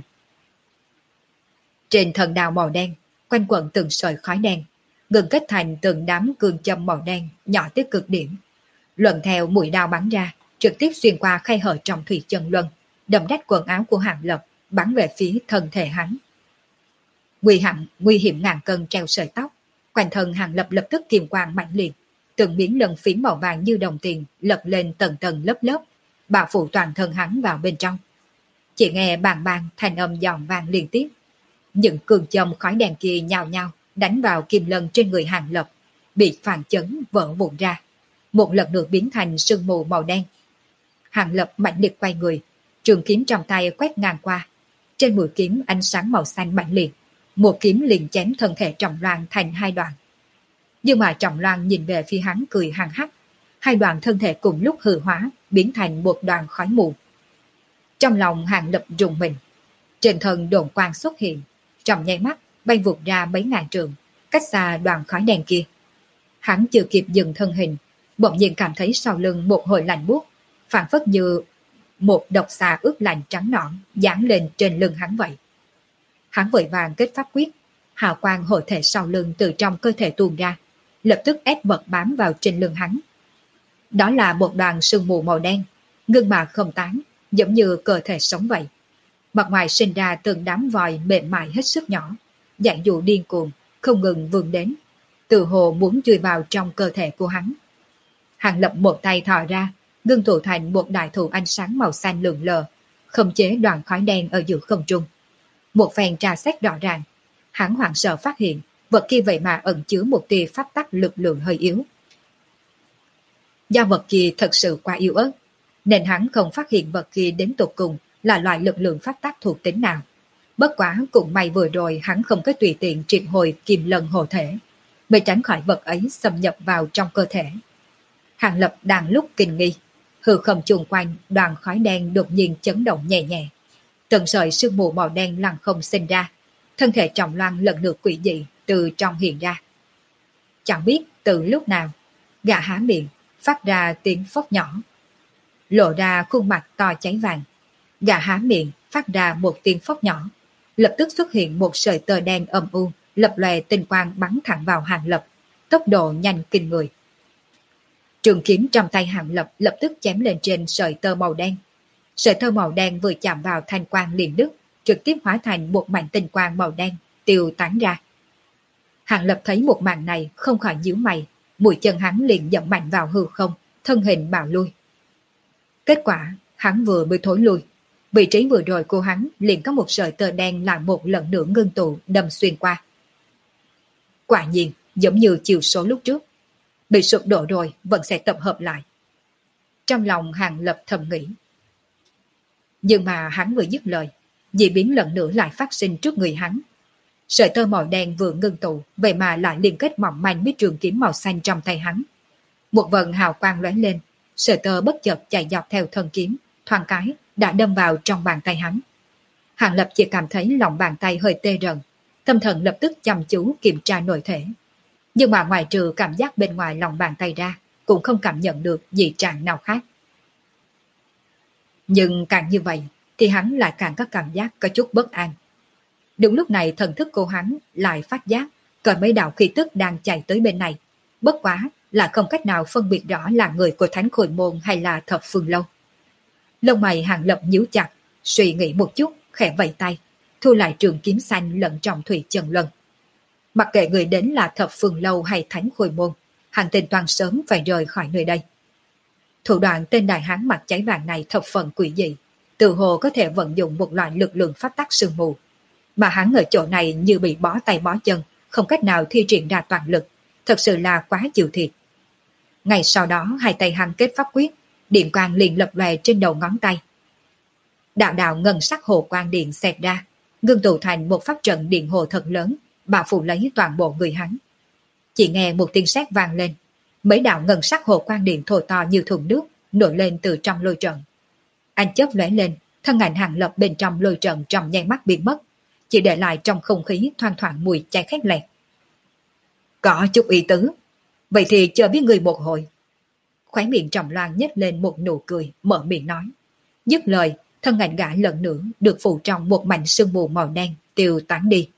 Trên thân đao màu đen, quanh quẩn từng sợi khói đen, ngừng kết thành từng đám cương châm màu đen nhỏ tới cực điểm. Luận theo mũi đao bắn ra, trực tiếp xuyên qua khe hở trong thủy chân luân, đâm rách quần áo của Hàng Lập, bắn về phía thân thể hắn. Nguy hiểm ngàn cân treo sợi tóc, quanh thân Hàng Lập lập tức kiềm quang mạnh liệt, từng miếng lân phiến màu vàng như đồng tiền lật lên tầng tầng lớp lớp, bao phủ toàn thân hắn vào bên trong. Chỉ nghe bàng bàng thanh âm giòn vang liên tiếp, những cường châm khói đen kia nhào nhào đánh vào kim lân trên người Hàng Lập, bị phản chấn vỡ vụn ra, một lần nữa biến thành sương mù màu đen. Hàng Lập mạnh liệt quay người, trường kiếm trong tay quét ngang qua, trên mũi kiếm ánh sáng màu xanh mạnh liệt, một kiếm liền chém thân thể Trầm Loan thành hai đoạn. Nhưng mà Trầm Loan nhìn về phía hắn cười hăng hắc, hai đoạn thân thể cùng lúc hư hóa, biến thành một đoàn khói mù. Trong lòng Hàng Lập rùng mình, trên thân đồn quang xuất hiện, trong nháy mắt bay vụt ra mấy ngàn trường, cách xa đoàn khói đen kia. Hắn chưa kịp dừng thân hình, bỗng nhiên cảm thấy sau lưng một hồi lạnh buốt, phản phất như một độc xà ướt lạnh trắng nõn giáng lên trên lưng hắn vậy. Hắn vội vàng kết pháp quyết, hào quang hội thể sau lưng từ trong cơ thể tuôn ra, lập tức ép vật bám vào trên lưng hắn. Đó là một đoàn sương mù màu đen, ngưng mà không tán, giống như cơ thể sống vậy. Mặt ngoài sinh ra từng đám vòi mềm mại hết sức nhỏ, dạng dụ điên cuồng, không ngừng vươn đến, từ hồ muốn chui vào trong cơ thể của hắn. Hàng Lập một tay thò ra, ngưng tụ thành một đại thụ ánh sáng màu xanh lượn lờ, khống chế đoàn khói đen ở giữa không trung. Một phen tra xét rõ ràng, hắn hoảng sợ phát hiện vật kia vậy mà ẩn chứa một tia pháp tắc lực lượng hơi yếu. Do vật kia thật sự quá yếu ớt, nên hắn không phát hiện vật kia đến tột cùng là loại lực lượng pháp tắc thuộc tính nào. Bất quá cũng may vừa rồi hắn không có tùy tiện triệt hồi kim lân hộ thể, mới tránh khỏi vật ấy xâm nhập vào trong cơ thể. Hàng Lập đang lúc kinh nghi, hư không chung quanh đoàn khói đen đột nhiên chấn động nhẹ nhẹ. Từng sợi sương mù màu đen lặng không sinh ra, thân thể Trầm Loan lần lượt quỷ dị từ trong hiện ra. Chẳng biết từ lúc nào, gã há miệng, phát ra tiếng phốc nhỏ. Lộ ra khuôn mặt to cháy vàng. Gã há miệng, phát ra một tiếng phốc nhỏ. Lập tức xuất hiện một sợi tơ đen âm u, lập lòe tinh quang bắn thẳng vào Hàng Lập, tốc độ nhanh kinh người. Trường kiếm trong tay Hàng Lập lập tức chém lên trên sợi tơ màu đen. Sợi tơ màu đen vừa chạm vào thanh quang liền đứt, trực tiếp hóa thành một mảnh tinh quang màu đen, tiêu tán ra. Hàng Lập thấy một màn này không khỏi nhíu mày, mũi chân hắn liền dậm mạnh vào hư không, thân hình bạo lui. Kết quả, hắn vừa mới thối lui, vị trí vừa rồi của hắn liền có một sợi tơ đen lại một lần nữa ngưng tụ đâm xuyên qua. Quả nhiên, giống như chiều số lúc trước, bị sụp đổ rồi vẫn sẽ tập hợp lại. Trong lòng Hàng Lập thầm nghĩ. Nhưng mà hắn vừa dứt lời, dị biến lần nữa lại phát sinh trước người hắn. Sợi tơ màu đen vừa ngưng tụ, vậy mà lại liên kết mỏng manh với trường kiếm màu xanh trong tay hắn. Một vần hào quang lóe lên, sợi tơ bất chợt chạy dọc theo thân kiếm, thoáng cái đã đâm vào trong bàn tay hắn. Hàng Lập chỉ cảm thấy lòng bàn tay hơi tê rần, tâm thần lập tức chăm chú kiểm tra nội thể. Nhưng mà ngoài trừ cảm giác bên ngoài lòng bàn tay ra, cũng không cảm nhận được dị trạng nào khác. Nhưng càng như vậy, thì hắn lại càng có cảm giác có chút bất an. Đúng lúc này thần thức của hắn lại phát giác, coi mấy đạo khí tức đang chạy tới bên này. Bất quá là không cách nào phân biệt rõ là người của Thánh Khôi Môn hay là Thập Phương Lâu. Lông mày Hàng Lập nhíu chặt, suy nghĩ một chút, khẽ vẫy tay, thu lại trường kiếm xanh lẫn trong thủy chân luân. Mặc kệ người đến là Thập Phương Lâu hay Thánh Khôi Môn, hành tinh toàn sớm phải rời khỏi nơi đây. Thủ đoạn tên đại hán mặt cháy vàng này thập phần quỷ dị, tự hồ có thể vận dụng một loại lực lượng pháp tắc sương mù. Mà hắn ở chỗ này như bị bó tay bó chân, không cách nào thi triển ra toàn lực, thật sự là quá chịu thiệt. Ngày sau đó hai tay hắn kết pháp quyết, điện quang liền lập lòe trên đầu ngón tay. Đạo đạo ngân sắc hồ quang điện xẹt ra, ngưng tụ thành một pháp trận điện hồ thật lớn, bao phủ lấy toàn bộ người hắn. Chỉ nghe một tiếng sét vang lên, mấy đạo ngân sắc hồ quang điện thô to như thùng nước nổi lên từ trong lôi trận. Ánh chớp lóe lên, thân ảnh Hàng Lập bên trong lôi trận trong nháy mắt biến mất, chỉ để lại trong không khí thoang thoảng mùi cháy khét lẹt. Có chút ý tứ, vậy thì chờ biết người một hồi. Khóe miệng Trầm Loan nhếch lên một nụ cười, mở miệng nói. Dứt lời, thân ảnh gã lần nữa được phủ trong một mảnh sương mù màu đen tiêu tán đi.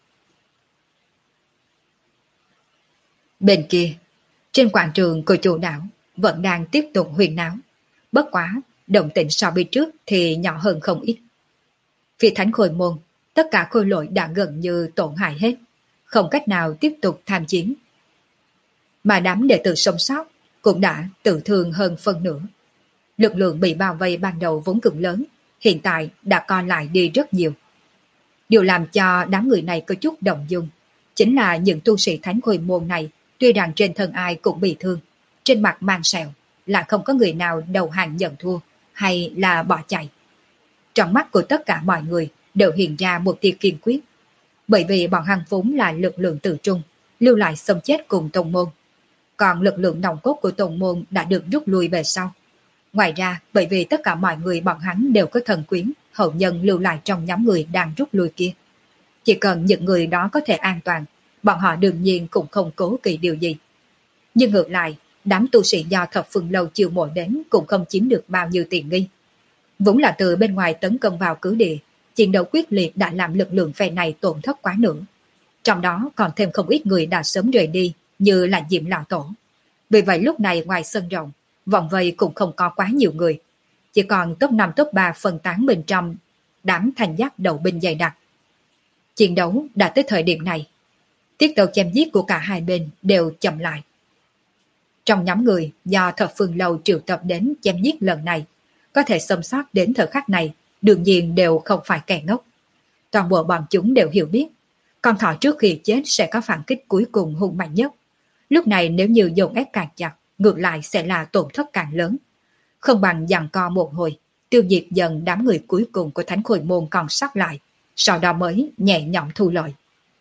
Bên kia, trên quảng trường của chủ đảo vẫn đang tiếp tục huyền náo. Bất quá, động tĩnh so với trước thì nhỏ hơn không ít. Phía Thánh Khôi Môn, tất cả khôi lỗi đã gần như tổn hại hết, không cách nào tiếp tục tham chiến. Mà đám đệ tử sống sót cũng đã tự thương hơn phân nửa. Lực lượng bị bao vây ban đầu vốn cực lớn, hiện tại đã co lại đi rất nhiều. Điều làm cho đám người này có chút động dung, chính là những tu sĩ Thánh Khôi Môn này, tuy rằng trên thân ai cũng bị thương, trên mặt mang sẹo, là không có người nào đầu hàng nhận thua hay là bỏ chạy. Trong mắt của tất cả mọi người đều hiện ra một tia kiên quyết, bởi vì bọn hắn vốn là lực lượng tự trung, lưu lại sống chết cùng tông môn. Còn lực lượng nòng cốt của tông môn đã được rút lui về sau. Ngoài ra, bởi vì tất cả mọi người bọn hắn đều có thần quyến, hậu nhân lưu lại trong nhóm người đang rút lui kia. Chỉ cần những người đó có thể an toàn, bọn họ đương nhiên cũng không cố kỵ điều gì. Nhưng ngược lại, đám tu sĩ do Thập Phương Lâu chiêu mộ đến cũng không chiếm được bao nhiêu tiện nghi. Vốn là từ bên ngoài tấn công vào cứ địa, chiến đấu quyết liệt đã làm lực lượng phe này tổn thất quá nữa. Trong đó còn thêm không ít người đã sớm rời đi, như là Diệm Lão Tổ. Vì vậy lúc này ngoài sân rộng, vòng vây cũng không có quá nhiều người. Chỉ còn top 5 top 3 phân tán bên trong đám thành giác đầu binh dày đặc. Chiến đấu đã tới thời điểm này. Tiết tấu chém giết của cả hai bên đều chậm lại. Trong nhóm người do Thập Phương Lâu triệu tập đến chém giết lần này, có thể xâm sót đến thời khắc này, đương nhiên đều không phải kẻ ngốc. Toàn bộ bọn chúng đều hiểu biết, con thỏ trước khi chết sẽ có phản kích cuối cùng hung mạnh nhất. Lúc này nếu như dồn ép càng chặt, ngược lại sẽ là tổn thất càng lớn. Không bằng giằng co một hồi, tiêu diệt dần đám người cuối cùng của Thánh Khôi Môn còn sót lại, sau đó mới nhẹ nhõm thu lợi.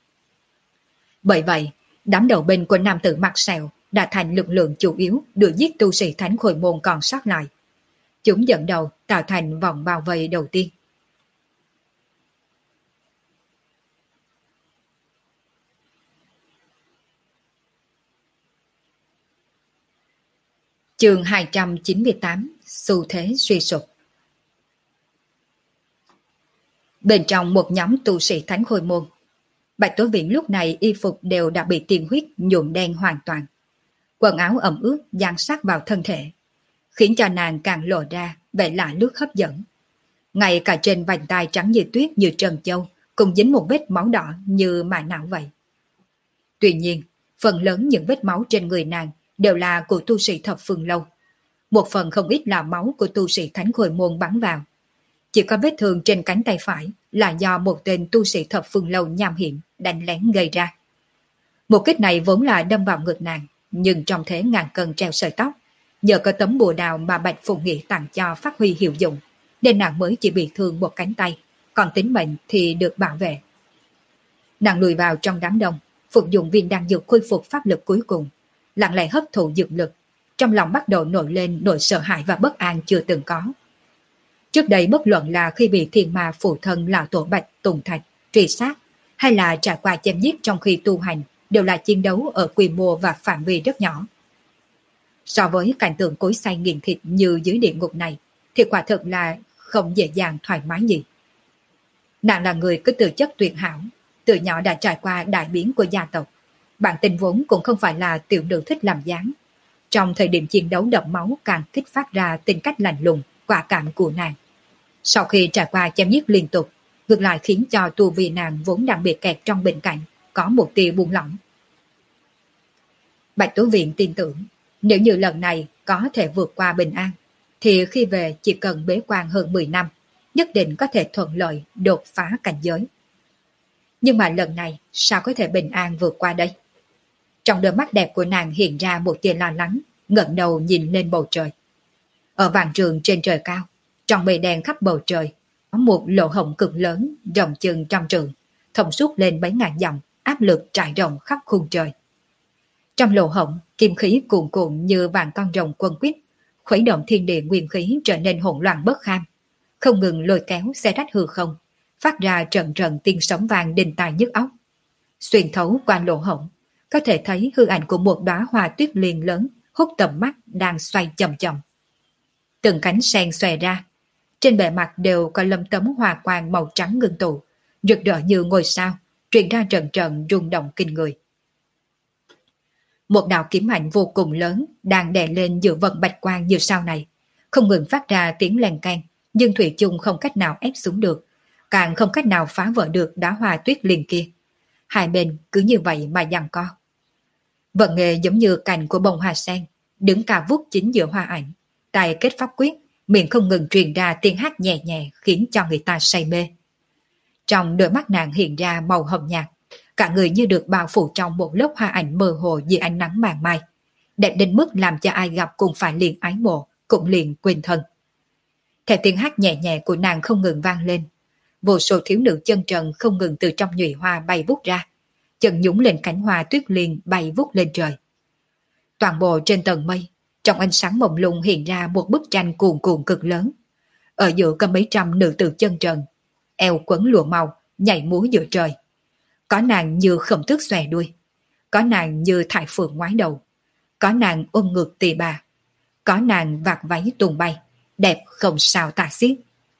Bởi vậy, đám đầu binh của nam tử mặt sẹo đã thành lực lượng chủ yếu đuổi giết tu sĩ Thánh Khôi Môn còn sót lại. Chúng dẫn đầu tạo thành vòng bao vây đầu tiên. Chương 298, xu thế suy sụp. Bên trong một nhóm tu sĩ Thánh Khôi Môn, Bạch Tố Viễn lúc này y phục đều đã bị tiên huyết nhuộm đen hoàn toàn. Quần áo ẩm ướt dán sát vào thân thể, khiến cho nàng càng lộ ra vẻ lạ lướt hấp dẫn. Ngay cả trên vành tai trắng như tuyết như trân châu cũng dính một vết máu đỏ như mài não vậy. Tuy nhiên, phần lớn những vết máu trên người nàng đều là của tu sĩ thập phương lâu. Một phần không ít là máu của tu sĩ thánh khôi môn bắn vào. Chỉ có vết thương trên cánh tay phải là do một tên tu sĩ thập phương lâu nham hiểm đánh lén gây ra. Một kích này vốn là đâm vào ngực nàng, nhưng trong thế ngàn cân treo sợi tóc, nhờ có tấm bùa đào mà Bạch Phụng Nghị tặng cho phát huy hiệu dụng, nên nàng mới chỉ bị thương một cánh tay, còn tính mệnh thì được bảo vệ. Nàng lùi vào trong đám đông, phục dụng viên đan dược khôi phục pháp lực cuối cùng, lặng lẽ hấp thụ dược lực, trong lòng bắt đầu nổi lên nỗi sợ hãi và bất an chưa từng có. Trước đây bất luận là khi bị thiên ma phụ thân lão tổ Bạch Tùng Thạch truy sát, hay là trải qua chém giết trong khi tu hành, đều là chiến đấu ở quy mô và phạm vi rất nhỏ. So với cảnh tượng cối xay nghiền thịt như dưới địa ngục này, thì quả thực là không dễ dàng thoải mái gì. Nàng là người có tư chất tuyệt hảo, từ nhỏ đã trải qua đại biến của gia tộc. Bản tính vốn cũng không phải là tiểu nữ thích làm dáng. Trong thời điểm chiến đấu đẫm máu càng kích phát ra tính cách lạnh lùng, quả cảm của nàng. Sau khi trải qua chém giết liên tục, ngược lại khiến cho tu vi nàng vốn đang bị kẹt trong bệnh cảnh, có một tia buông lỏng. Bạch Tố Viện tin tưởng, nếu như lần này có thể vượt qua bình an, thì khi về chỉ cần bế quan hơn 10 năm, nhất định có thể thuận lợi đột phá cảnh giới. Nhưng mà lần này sao có thể bình an vượt qua đây? Trong đôi mắt đẹp của nàng hiện ra một tia lo lắng, ngẩng đầu nhìn lên bầu trời. Ở vạn trường trên trời cao, trong mây đen khắp bầu trời, có một lỗ hổng cực lớn, rộng chừng trăm trượng, thông suốt lên mấy ngàn dặm, áp lực trải rộng khắp khung trời. Trong lỗ hổng, kim khí cuồn cuộn như vạn con rồng quân quýt, khuấy động thiên địa nguyên khí trở nên hỗn loạn bất kham, không ngừng lôi kéo xé rách hư không, phát ra trận trận tiếng sấm vang đinh tai nhức óc. Xuyên thấu qua lỗ hổng, có thể thấy hư ảnh của một đóa hoa tuyết liên lớn hút tầm mắt đang xoay chậm chậm. Từng cánh sen xòe ra, trên bề mặt đều có lấm tấm hoa quang màu trắng ngưng tụ, rực rỡ như ngôi sao, truyền ra trận trận rung động kinh người. Một đạo kiếm ảnh vô cùng lớn đang đè lên giữa vận bạch quang như sao này, không ngừng phát ra tiếng leng keng, nhưng thủy chung không cách nào ép xuống được, càng không cách nào phá vỡ được đóa hoa tuyết liên kia. Hai bên cứ như vậy mà giằng co. Vận nghệ giống như cành của bông hoa sen, đứng cao vút chính giữa hoa ảnh, tay kết pháp quyết, miệng không ngừng truyền ra tiếng hát nhẹ nhẹ khiến cho người ta say mê. Trong đôi mắt nàng hiện ra màu hồng nhạt, cả người như được bao phủ trong một lớp hoa ảnh mơ hồ dưới ánh nắng màn mai, đẹp đến mức làm cho ai gặp cũng phải liền ái mộ, cũng liền quên thân. Theo tiếng hát nhẹ nhẹ của nàng không ngừng vang lên, vô số thiếu nữ chân trần không ngừng từ trong nhụy hoa bay vút ra, chân nhúng lên cánh hoa tuyết liên bay vút lên trời. Toàn bộ trên tầng mây, trong ánh sáng mông lung hiện ra một bức tranh cuồn cuộn cực lớn. Ở giữa có mấy trăm nữ tử chân trần, eo quấn lụa màu, nhảy múa giữa trời. Có nàng như khổng tước xòe đuôi, có nàng như thải phượng ngoái đầu, có nàng ôm ngực tỳ bà, có nàng vạt váy tung bay, đẹp không sao tả xiết.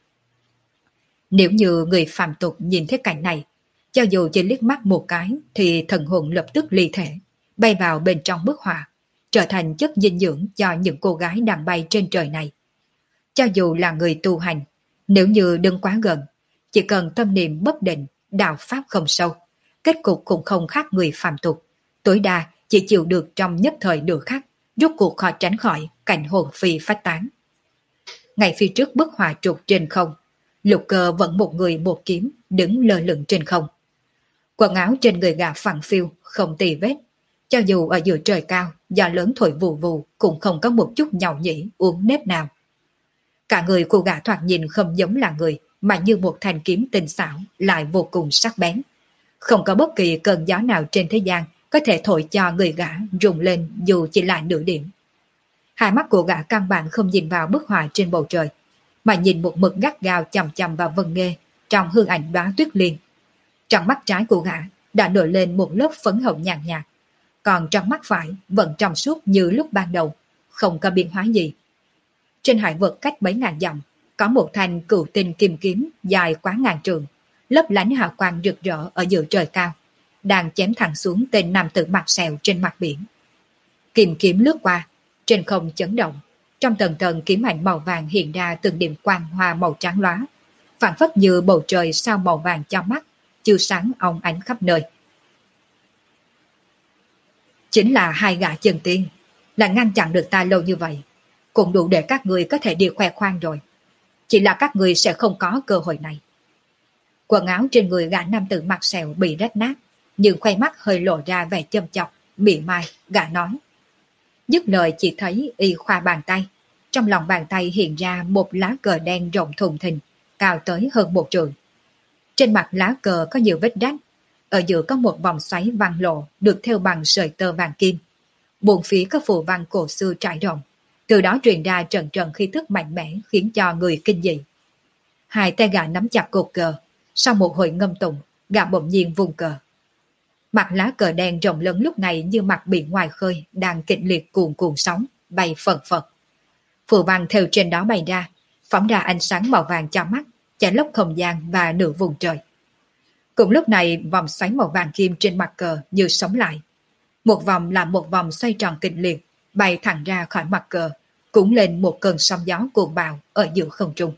Nếu như người phàm tục nhìn thấy cảnh này, cho dù chỉ liếc mắt một cái thì thần hồn lập tức ly thể, bay vào bên trong bức họa, trở thành chất dinh dưỡng cho những cô gái đang bay trên trời này. Cho dù là người tu hành, nếu như đứng quá gần, chỉ cần tâm niệm bất định, đạo pháp không sâu, kết cục cũng không khác người phàm tục, tối đa chỉ chịu được trong nhất thời nửa khắc, rốt cuộc khó tránh khỏi cảnh hồn phi phách tán. Ngay phía trước bức họa trục trên không, Lục Cơ vẫn một người một kiếm đứng lơ lửng trên không. Quần áo trên người gã phẳng phiu, không tì vết, cho dù ở giữa trời cao, gió lớn thổi vù vù cũng không có một chút nhàu nhĩ uốn nếp nào. Cả người của gã thoạt nhìn không giống là người, mà như một thanh kiếm tinh xảo, lại vô cùng sắc bén. Không có bất kỳ cơn gió nào trên thế gian có thể thổi cho người gã rung lên dù chỉ là nửa điểm. Hai mắt của gã căn bản không nhìn vào bức họa trên bầu trời, mà nhìn một mực gắt gao chằm chằm vào Vân Nghê trong hương ảnh đóa tuyết liên. Trong mắt trái của gã đã nổi lên một lớp phấn hồng nhàn nhạt, còn trong mắt phải vẫn trong suốt như lúc ban đầu, không có biến hóa gì. Trên hải vực cách mấy ngàn dặm, có một thanh cửu tinh kim kiếm dài quá ngàn trường, lấp lánh hào quang rực rỡ ở giữa trời cao, đang chém thẳng xuống tên nam tử mặt sẹo trên mặt biển. Kim kiếm lướt qua, trên không chấn động, trong tầng tầng kiếm ảnh màu vàng hiện ra từng điểm quang hoa màu trắng lóa, phản phất như bầu trời sao màu vàng cho mắt, chiếu sáng óng ánh khắp nơi. Chính là hai gã chân tiên, là ngăn chặn được ta lâu như vậy, cũng đủ để các người có thể đi khoe khoang rồi. Chỉ là các người sẽ không có cơ hội này. Quần áo trên người gã nam tử mặt sẹo bị rách nát, nhưng khoe mắt hơi lộ ra vẻ châm chọc, mỉa mai, gã nói. Dứt lời chỉ thấy y khoa bàn tay, trong lòng bàn tay hiện ra một lá cờ đen rộng thùng thình, cao tới hơn 1 trượng. Trên mặt lá cờ có nhiều vết rách, ở giữa có một vòng xoáy văn lộ được thêu bằng sợi tơ vàng kim. Bốn phía có phù văn cổ xưa trải rộng, từ đó truyền ra trận trận khí tức mạnh mẽ khiến cho người kinh dị. Hai tay gã nắm chặt cột cờ, sau một hồi ngâm tụng, gã bỗng nhiên vung cờ. Mặt lá cờ đen rộng lớn lúc này như mặt biển ngoài khơi đang kịch liệt cuồn cuộn sóng, bay phần phật. Phù văn thêu trên đó bay ra, phóng ra ánh sáng màu vàng cho mắt, chảy lốc không gian và nửa vùng trời. Cùng lúc này vòng xoáy màu vàng kim trên mặt cờ như sống lại. Một vòng là một vòng xoay tròn kịch liệt, bay thẳng ra khỏi mặt cờ, cuốn lên một cơn sóng gió cuồng bạo ở giữa không trung.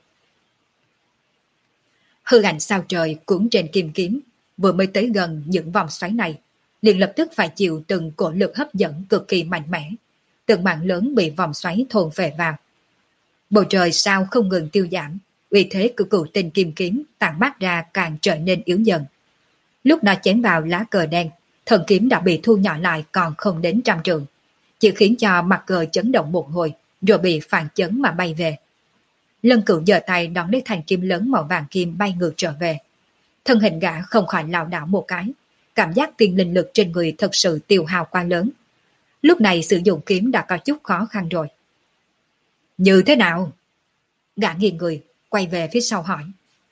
Hư ảnh sao trời cuốn trên kim kiếm, vừa mới tới gần những vòng xoáy này, liền lập tức phải chịu từng cổ lực hấp dẫn cực kỳ mạnh mẽ, từng mảng lớn bị vòng xoáy thôn về vào. Bầu trời sao không ngừng tiêu giảm, uy thế của cửu tinh kim kiếm tản mát ra càng trở nên yếu dần. Lúc nó chém vào lá cờ đen, thần kiếm đã bị thu nhỏ lại còn không đến 100 trượng, chỉ khiến cho mặt cờ chấn động một hồi rồi bị phản chấn mà bay về. Lân Cửu giơ tay đón lấy thanh kiếm lớn màu vàng kim bay ngược trở về. Thân hình gã không khỏi lảo đảo một cái, cảm giác tiên linh lực trên người thật sự tiêu hao quá lớn. Lúc này sử dụng kiếm đã có chút khó khăn rồi. Như thế nào? Gã nghiêng người, quay về phía sau hỏi.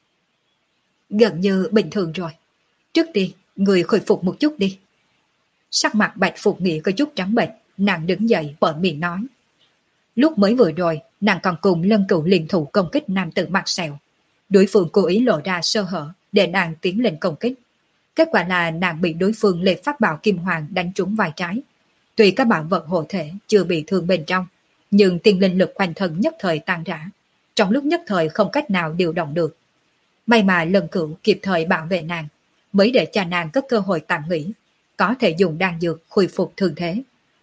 Gần như bình thường rồi. Trước tiên, người khôi phục một chút đi. Sắc mặt Bạch Phục Nghị có chút trắng bệch, nàng đứng dậy mở miệng nói. Lúc mới vừa rồi, nàng còn cùng Lân Cửu liên thủ công kích nam tử mặt sẹo. Đối phương cố ý lộ ra sơ hở để nàng tiến lên công kích. Kết quả là nàng bị đối phương lệ pháp bảo kim hoàng đánh trúng vai trái. Tuy các bảo vật hộ thể chưa bị thương bên trong, nhưng tiên linh lực quanh thân nhất thời tan rã, trong lúc nhất thời không cách nào điều động được. May mà Lân Cửu kịp thời bảo vệ nàng, mới để cho nàng có cơ hội tạm nghỉ, có thể dùng đan dược khôi phục thương thế.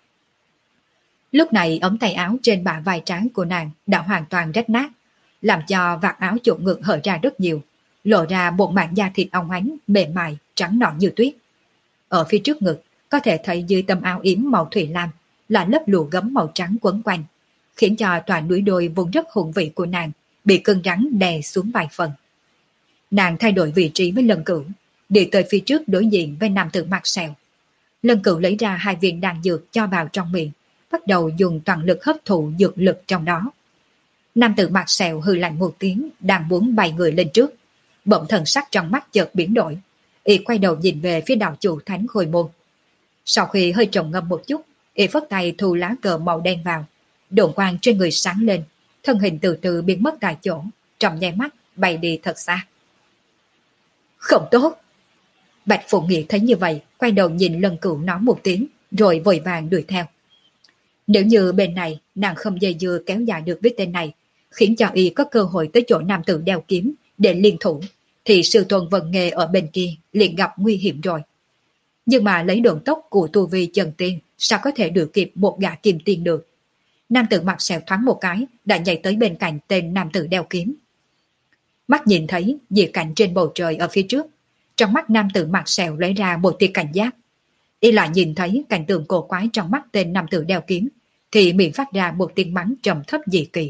Lúc này ống tay áo trên bả vai trái của nàng đã hoàn toàn rách nát, làm cho vạt áo chỗ ngực hở ra rất nhiều, lộ ra một mảng da thịt óng ánh, mềm mại, trắng nõn như tuyết. Ở phía trước ngực, có thể thấy dưới tấm áo yếm màu thủy lam là lớp lụa gấm màu trắng quấn quanh, khiến cho toàn núi đôi vốn rất hùng vĩ của nàng bị cơn rắn đè xuống vài phần. Nàng thay đổi vị trí với Lân Cửu, đi tới phía trước đối diện với nam tử mặt sẹo. Lân Cửu lấy ra 2 viên đan dược cho vào trong miệng, bắt đầu dùng toàn lực hấp thụ dược lực trong đó. Nam tử mặt sẹo hừ lạnh một tiếng, đang muốn bay người lên trước. Bỗng thần sắc trong mắt chợt biến đổi, y quay đầu nhìn về phía đạo chủ Thánh Khôi Môn. Sau khi hơi trầm ngâm một chút, y phất tay thu lá cờ màu đen vào, độn quang trên người sáng lên, thân hình từ từ biến mất tại chỗ, trong nháy mắt bay đi thật xa. Không tốt! Bạch Phụ Nghị thấy như vậy, quay đầu nhìn Lân Cửu nói một tiếng, rồi vội vàng đuổi theo. Nếu như bên này nàng không dây dưa kéo dài được với tên này, khiến cho y có cơ hội tới chỗ nam tử đeo kiếm để liên thủ, thì sư tôn Vân Nghê ở bên kia liền gặp nguy hiểm rồi. Nhưng mà lấy độn tốc của tu vi chân tiên, sao có thể đuổi kịp một gã kim tiên được? Nam tử mặt sẹo thoáng một cái đã nhảy tới bên cạnh tên nam tử đeo kiếm. Mắt nhìn thấy dị cảnh trên bầu trời ở phía trước, trong mắt nam tử mặt sẹo lấy ra một tia cảnh giác. Y lại nhìn thấy cảnh tượng cổ quái trong mắt tên nam tử đeo kiếm, thì miệng phát ra một tiếng mắng trầm thấp dị kỳ.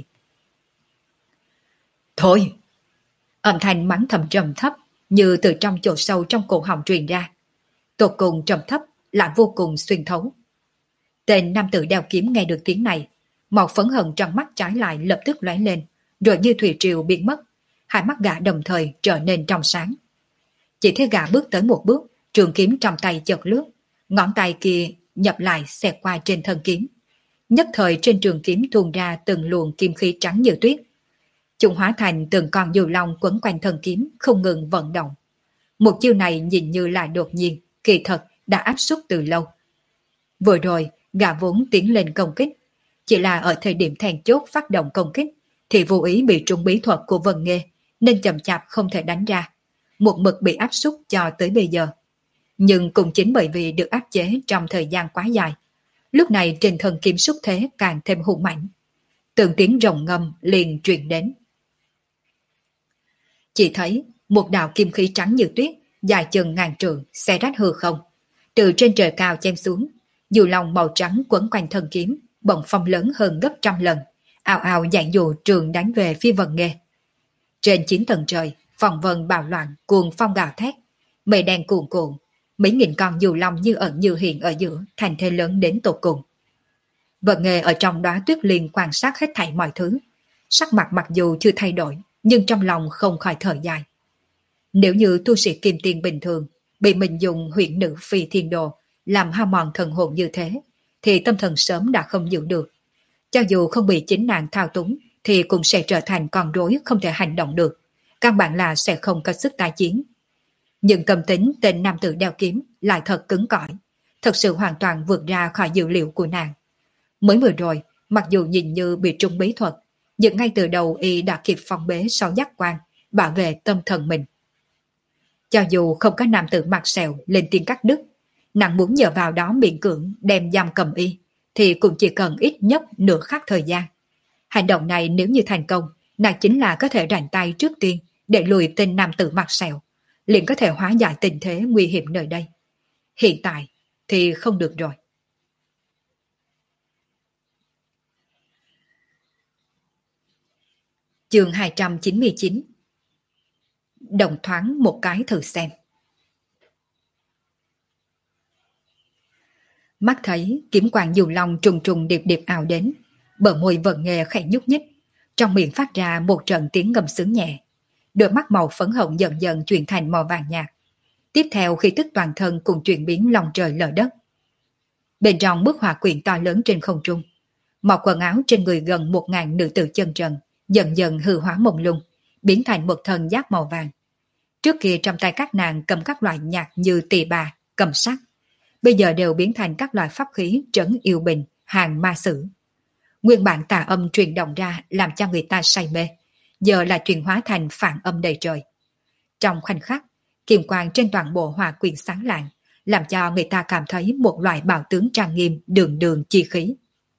Thôi! Âm thanh mắng thầm trầm thấp, như từ trong chỗ sâu trong cổ họng truyền ra. Tột cùng trầm thấp, lại vô cùng xuyên thấu. Tên nam tử đeo kiếm nghe được tiếng này, màu phấn hận trong mắt trái lại lập tức lóe lên, rồi như thủy triều biến mất. Hai mắt gã đồng thời trở nên trong sáng. Chỉ thấy gã bước tới một bước, trường kiếm trong tay chợt lướt, ngón tay kia nhập lại xẹt qua trên thân kiếm. Nhất thời trên trường kiếm tuôn ra từng luồng kim khí trắng như tuyết. Chúng hóa thành từng con diều long quấn quanh thân kiếm, không ngừng vận động. Một chiêu này nhìn như là đột nhiên, kỳ thật đã áp suất từ lâu. Vừa rồi, gã vốn tiến lên công kích, chỉ là ở thời điểm then chốt phát động công kích, thì vô ý bị trúng bí thuật của Vân Nghê, nên chậm chạp không thể đánh ra, một mực bị áp suất cho tới bây giờ. Nhưng cũng chính bởi vì được áp chế trong thời gian quá dài, Lúc này trên thân kiếm xúc thế càng thêm hung mạnh. Từng tiếng rồng ngâm liền truyền đến. Chỉ thấy một đạo kim khí trắng như tuyết, dài chừng ngàn trượng, xé rách hư không. Từ trên trời cao chém xuống, dù lòng màu trắng quấn quanh thân kiếm, bỗng phong lớn hơn gấp trăm lần, ào ào dạn dụ trường đánh về phía Vân Nghê. Trên 9 tầng trời, phong vân bạo loạn, cuồng phong gào thét, mây đen cuồn cuộn, mấy nghìn con dù long như ẩn như hiện ở giữa, thành thế lớn đến tột cùng. Vân Nghê ở trong đóa tuyết liên quan sát hết thảy mọi thứ, sắc mặt mặc dù chưa thay đổi, nhưng trong lòng không khỏi thở dài. Nếu như tu sĩ kim tiên bình thường bị mình dùng huyễn nữ phi thiên đồ làm hao mòn thần hồn như thế, thì tâm thần sớm đã không giữ được. Cho dù không bị chính nàng thao túng, thì cũng sẽ trở thành con rối không thể hành động được. Căn bản là sẽ không có sức tái chiến. Nhưng tâm tính tên nam tử đeo kiếm lại thật cứng cỏi, thật sự hoàn toàn vượt ra khỏi dự liệu của nàng. Mới vừa rồi, mặc dù nhìn như bị trúng bí thuật, nhưng ngay từ đầu y đã kịp phòng bế sau giác quan, bảo vệ tâm thần mình. Cho dù không có nam tử mặt sẹo lên tiếng cắt đứt, nàng muốn nhờ vào đó miễn cưỡng đem giam cầm y, thì cũng chỉ cần ít nhất nửa khắc thời gian. Hành động này nếu như thành công, nàng chính là có thể rảnh tay trước tiên để lùi tên nam tử mặt sẹo, liền có thể hóa giải tình thế nguy hiểm nơi đây. Hiện tại thì không được rồi. Chương 299. Đồng thoáng một cái thử xem. Mắt thấy kiếm quang dù long trùng trùng điệp điệp ảo đến, bờ môi Vân Nghê khẽ nhúc nhích, trong miệng phát ra một trận tiếng ngâm sướng nhẹ. Đôi mắt màu phấn hồng dần dần chuyển thành màu vàng nhạt. Tiếp theo khí tức toàn thân cùng chuyển biến lòng trời lở đất. Bên trong bức họa quyển to lớn trên không trung, màu quần áo trên người gần 1000 nữ tử chân trần dần dần hư hóa mông lung, biến thành một thần giáp màu vàng. Trước kia trong tay các nàng cầm các loại nhạc như tỳ bà, cầm sắt, bây giờ đều biến thành các loại pháp khí trấn yêu bình, hàng ma sử. Nguyên bản tà âm truyền động ra làm cho người ta say mê, giờ là chuyển hóa thành phản âm đầy trời. Trong khoảnh khắc, kiềm quang trên toàn bộ hỏa quyển sáng lạng, làm cho người ta cảm thấy một loại bảo tướng trang nghiêm đường đường chi khí.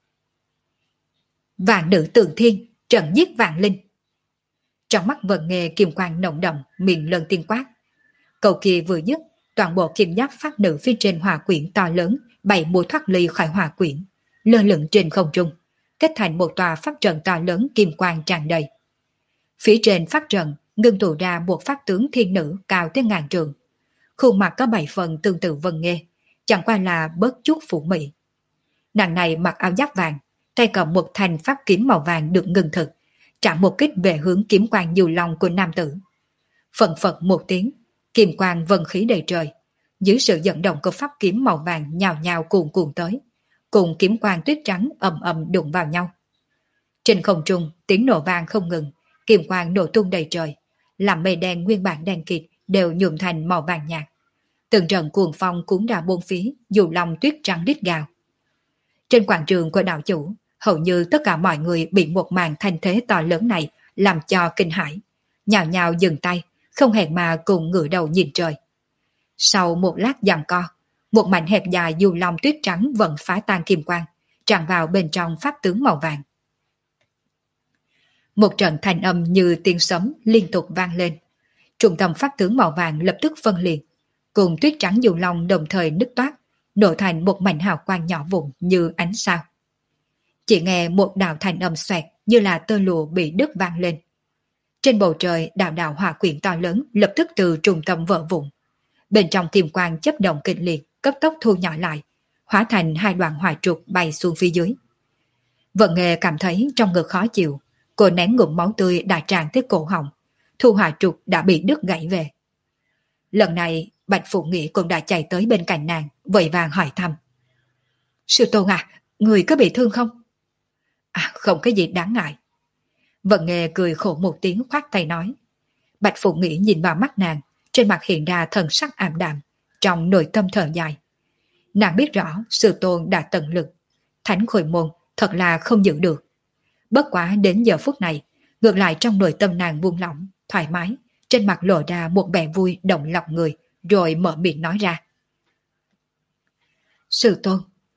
Vạn nữ tượng thiên, trận giết vạn linh. Trong mắt Vân Nghê kiềm quang nồng đậm, miệng lần tiên quát. Câu kia vừa dứt, toàn bộ kim giáp pháp nữ phía trên hỏa quyển to lớn bảy mũi thoát ly khỏi hỏa quyển, lơ lửng trên không trung, kết thành một tòa pháp trận to lớn kim quang tràn đầy. Phía trên pháp trận ngưng tụ ra một pháp tướng thiên nữ cao tới ngàn trượng, khuôn mặt có 7 phần tương tự Vân Nghê, chẳng qua là bớt chút phủ mị. Nàng này mặc áo giáp vàng, tay cầm một thanh pháp kiếm màu vàng được ngưng thực, chạm một kích về hướng kiếm quang dù long của nam tử. Phận phật một tiếng, kim quang vân khí đầy trời, dưới sự dẫn động của pháp kiếm màu vàng nhào nhào cuồn cuộn tới, cùng kiếm quang tuyết trắng ầm ầm đụng vào nhau. Trên không trung tiếng nổ vang không ngừng, kim quang nổ tung đầy trời, làm mây đen nguyên bản đen kịt đều nhuộm thành màu vàng nhạt. Từng trận cuồng phong cuốn ra bốn phía, dù lòng tuyết trắng rít gào. Trên quảng trường của đạo chủ, hầu như tất cả mọi người bị một màn thanh thế to lớn này làm cho kinh hãi, nhào nhào dừng tay, không hẹn mà cùng ngửa đầu nhìn trời. Sau một lát giằng co, một mảnh hẹp dài dù lòng tuyết trắng vẫn phá tan kim quang, tràn vào bên trong pháp tướng màu vàng. Một trận thanh âm như tiếng sấm liên tục vang lên. Trung tâm pháp tướng màu vàng lập tức phân liệt, cùng tuyết trắng dù long đồng thời nứt toát, nổ thành một mảnh hào quang nhỏ vụn như ánh sao. Chỉ nghe một đạo thanh âm xoẹt như là tơ lụa bị đứt vang lên. Trên bầu trời đạo đạo hỏa quyển to lớn lập tức từ trung tâm vỡ vụn. Bên trong kim quang chấp động kịch liệt, cấp tốc thu nhỏ lại, hóa thành hai đoạn hỏa trục bay xuống phía dưới. Vận Nghê cảm thấy trong ngực khó chịu, cô nén ngụm máu tươi đã tràn tới cổ họng, thu hỏa trục đã bị đứt gãy về. Lần này Bạch Phụ Nghĩa cũng đã chạy tới bên cạnh nàng, vội vàng hỏi thăm. Sư Tôn à, người có bị thương không? À, không có gì đáng ngại. Vận Nghê cười khổ một tiếng khoát tay nói. Bạch Phụ Nghĩa nhìn vào mắt nàng, trên mặt hiện ra thần sắc ảm đạm, trong nội tâm thở dài. Nàng biết rõ Sư Tôn đã tận lực, thánh khôi môn thật là không giữ được. Bất quá đến giờ phút này, ngược lại trong nội tâm nàng buông lỏng, thoải mái, trên mặt lộ ra một vẻ vui động lòng người, rồi mở miệng nói ra. Sư Tôn,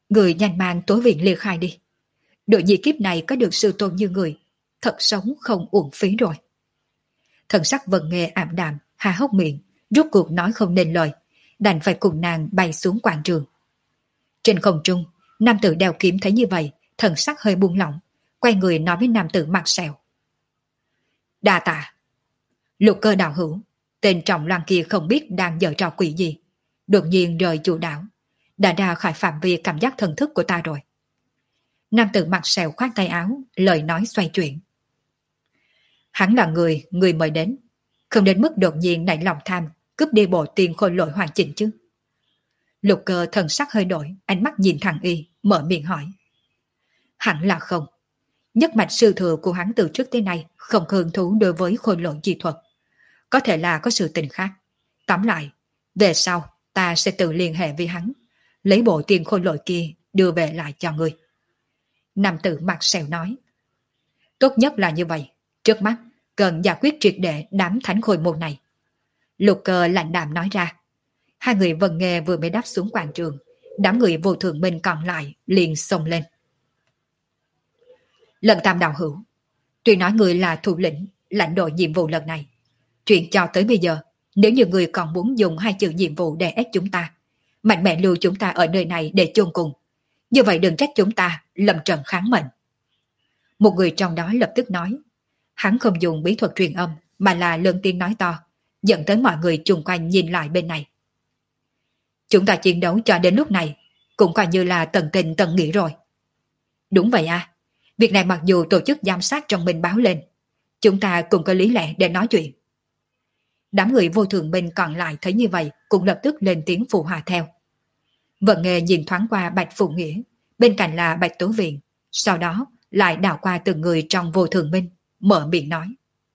Người nhanh mang tối viện ly khai đi. Đội nhi kiếp này có được sư tôn như người, thật sống không uổng phí rồi. Thần sắc Vân Nghê ảm đạm, há hốc miệng, rốt cuộc nói không nên lời, đành phải cùng nàng bay xuống quảng trường. Trên không trung, nam tử đeo kiếm thấy như vậy, thần sắc hơi buông lỏng, quay người nói với nam tử mặt sẹo. Đa tạ. Lục Cơ đạo hữu, tên trọng loan kia không biết đang giở trò quỷ gì, đột nhiên rời chủ đảo, đã ra khỏi phạm vi cảm giác thần thức của ta rồi. Nam tử mặt sẹo khoát tay áo, lời nói xoay chuyển. Hắn là người mời đến, không đến mức đột nhiên nảy lòng tham, cướp đi bộ tiền khôi lỗi hoàn chỉnh chứ. Lục Cơ thần sắc hơi đổi, ánh mắt nhìn thẳng y, mở miệng hỏi. Hẳn là không. Nhất mạch sư thừa của hắn từ trước tới nay không hứng thú đối với khôi lỗi chi thuật. Có thể là có sự tình khác. Tóm lại, về sau ta sẽ tự liên hệ với hắn, lấy bộ tiền khôi lỗi kia đưa về lại cho người. Nam tử mặt sẹo nói. Tốt nhất là như vậy. Trước mắt, cần giải quyết triệt để đám thánh khôi môn này. Lục Cơ lạnh đạm nói ra. Hai người Vân Nghê vừa mới đáp xuống quảng trường, đám người vô thượng minh còn lại liền xông lên. Lần Tam đạo hữu, tuy nói người là thủ lĩnh, lãnh đội nhiệm vụ lần này. Chuyện cho tới bây giờ, nếu như người còn muốn dùng hai chữ nhiệm vụ để ép chúng ta, mạnh mẽ lưu chúng ta ở nơi này để chôn cùng, như vậy đừng trách chúng ta lầm trận kháng mệnh. Một người trong đó lập tức nói, hắn không dùng bí thuật truyền âm mà là lớn tiếng nói to, dẫn tới mọi người chung quanh nhìn lại bên này. Chúng ta chiến đấu cho đến lúc này, cũng coi như là tận tình tận nghĩa rồi. Đúng vậy à, việc này mặc dù tổ chức giám sát trong mình báo lên, chúng ta cũng có lý lẽ để nói chuyện. Đám người vô thượng minh còn lại thấy như vậy cũng lập tức lên tiếng phụ hòa theo. Vận Nghê nhìn thoáng qua Bạch Phụ Nghĩa, bên cạnh là Bạch Tố Viện, sau đó lại đảo qua từng người trong vô thượng minh, mở miệng nói.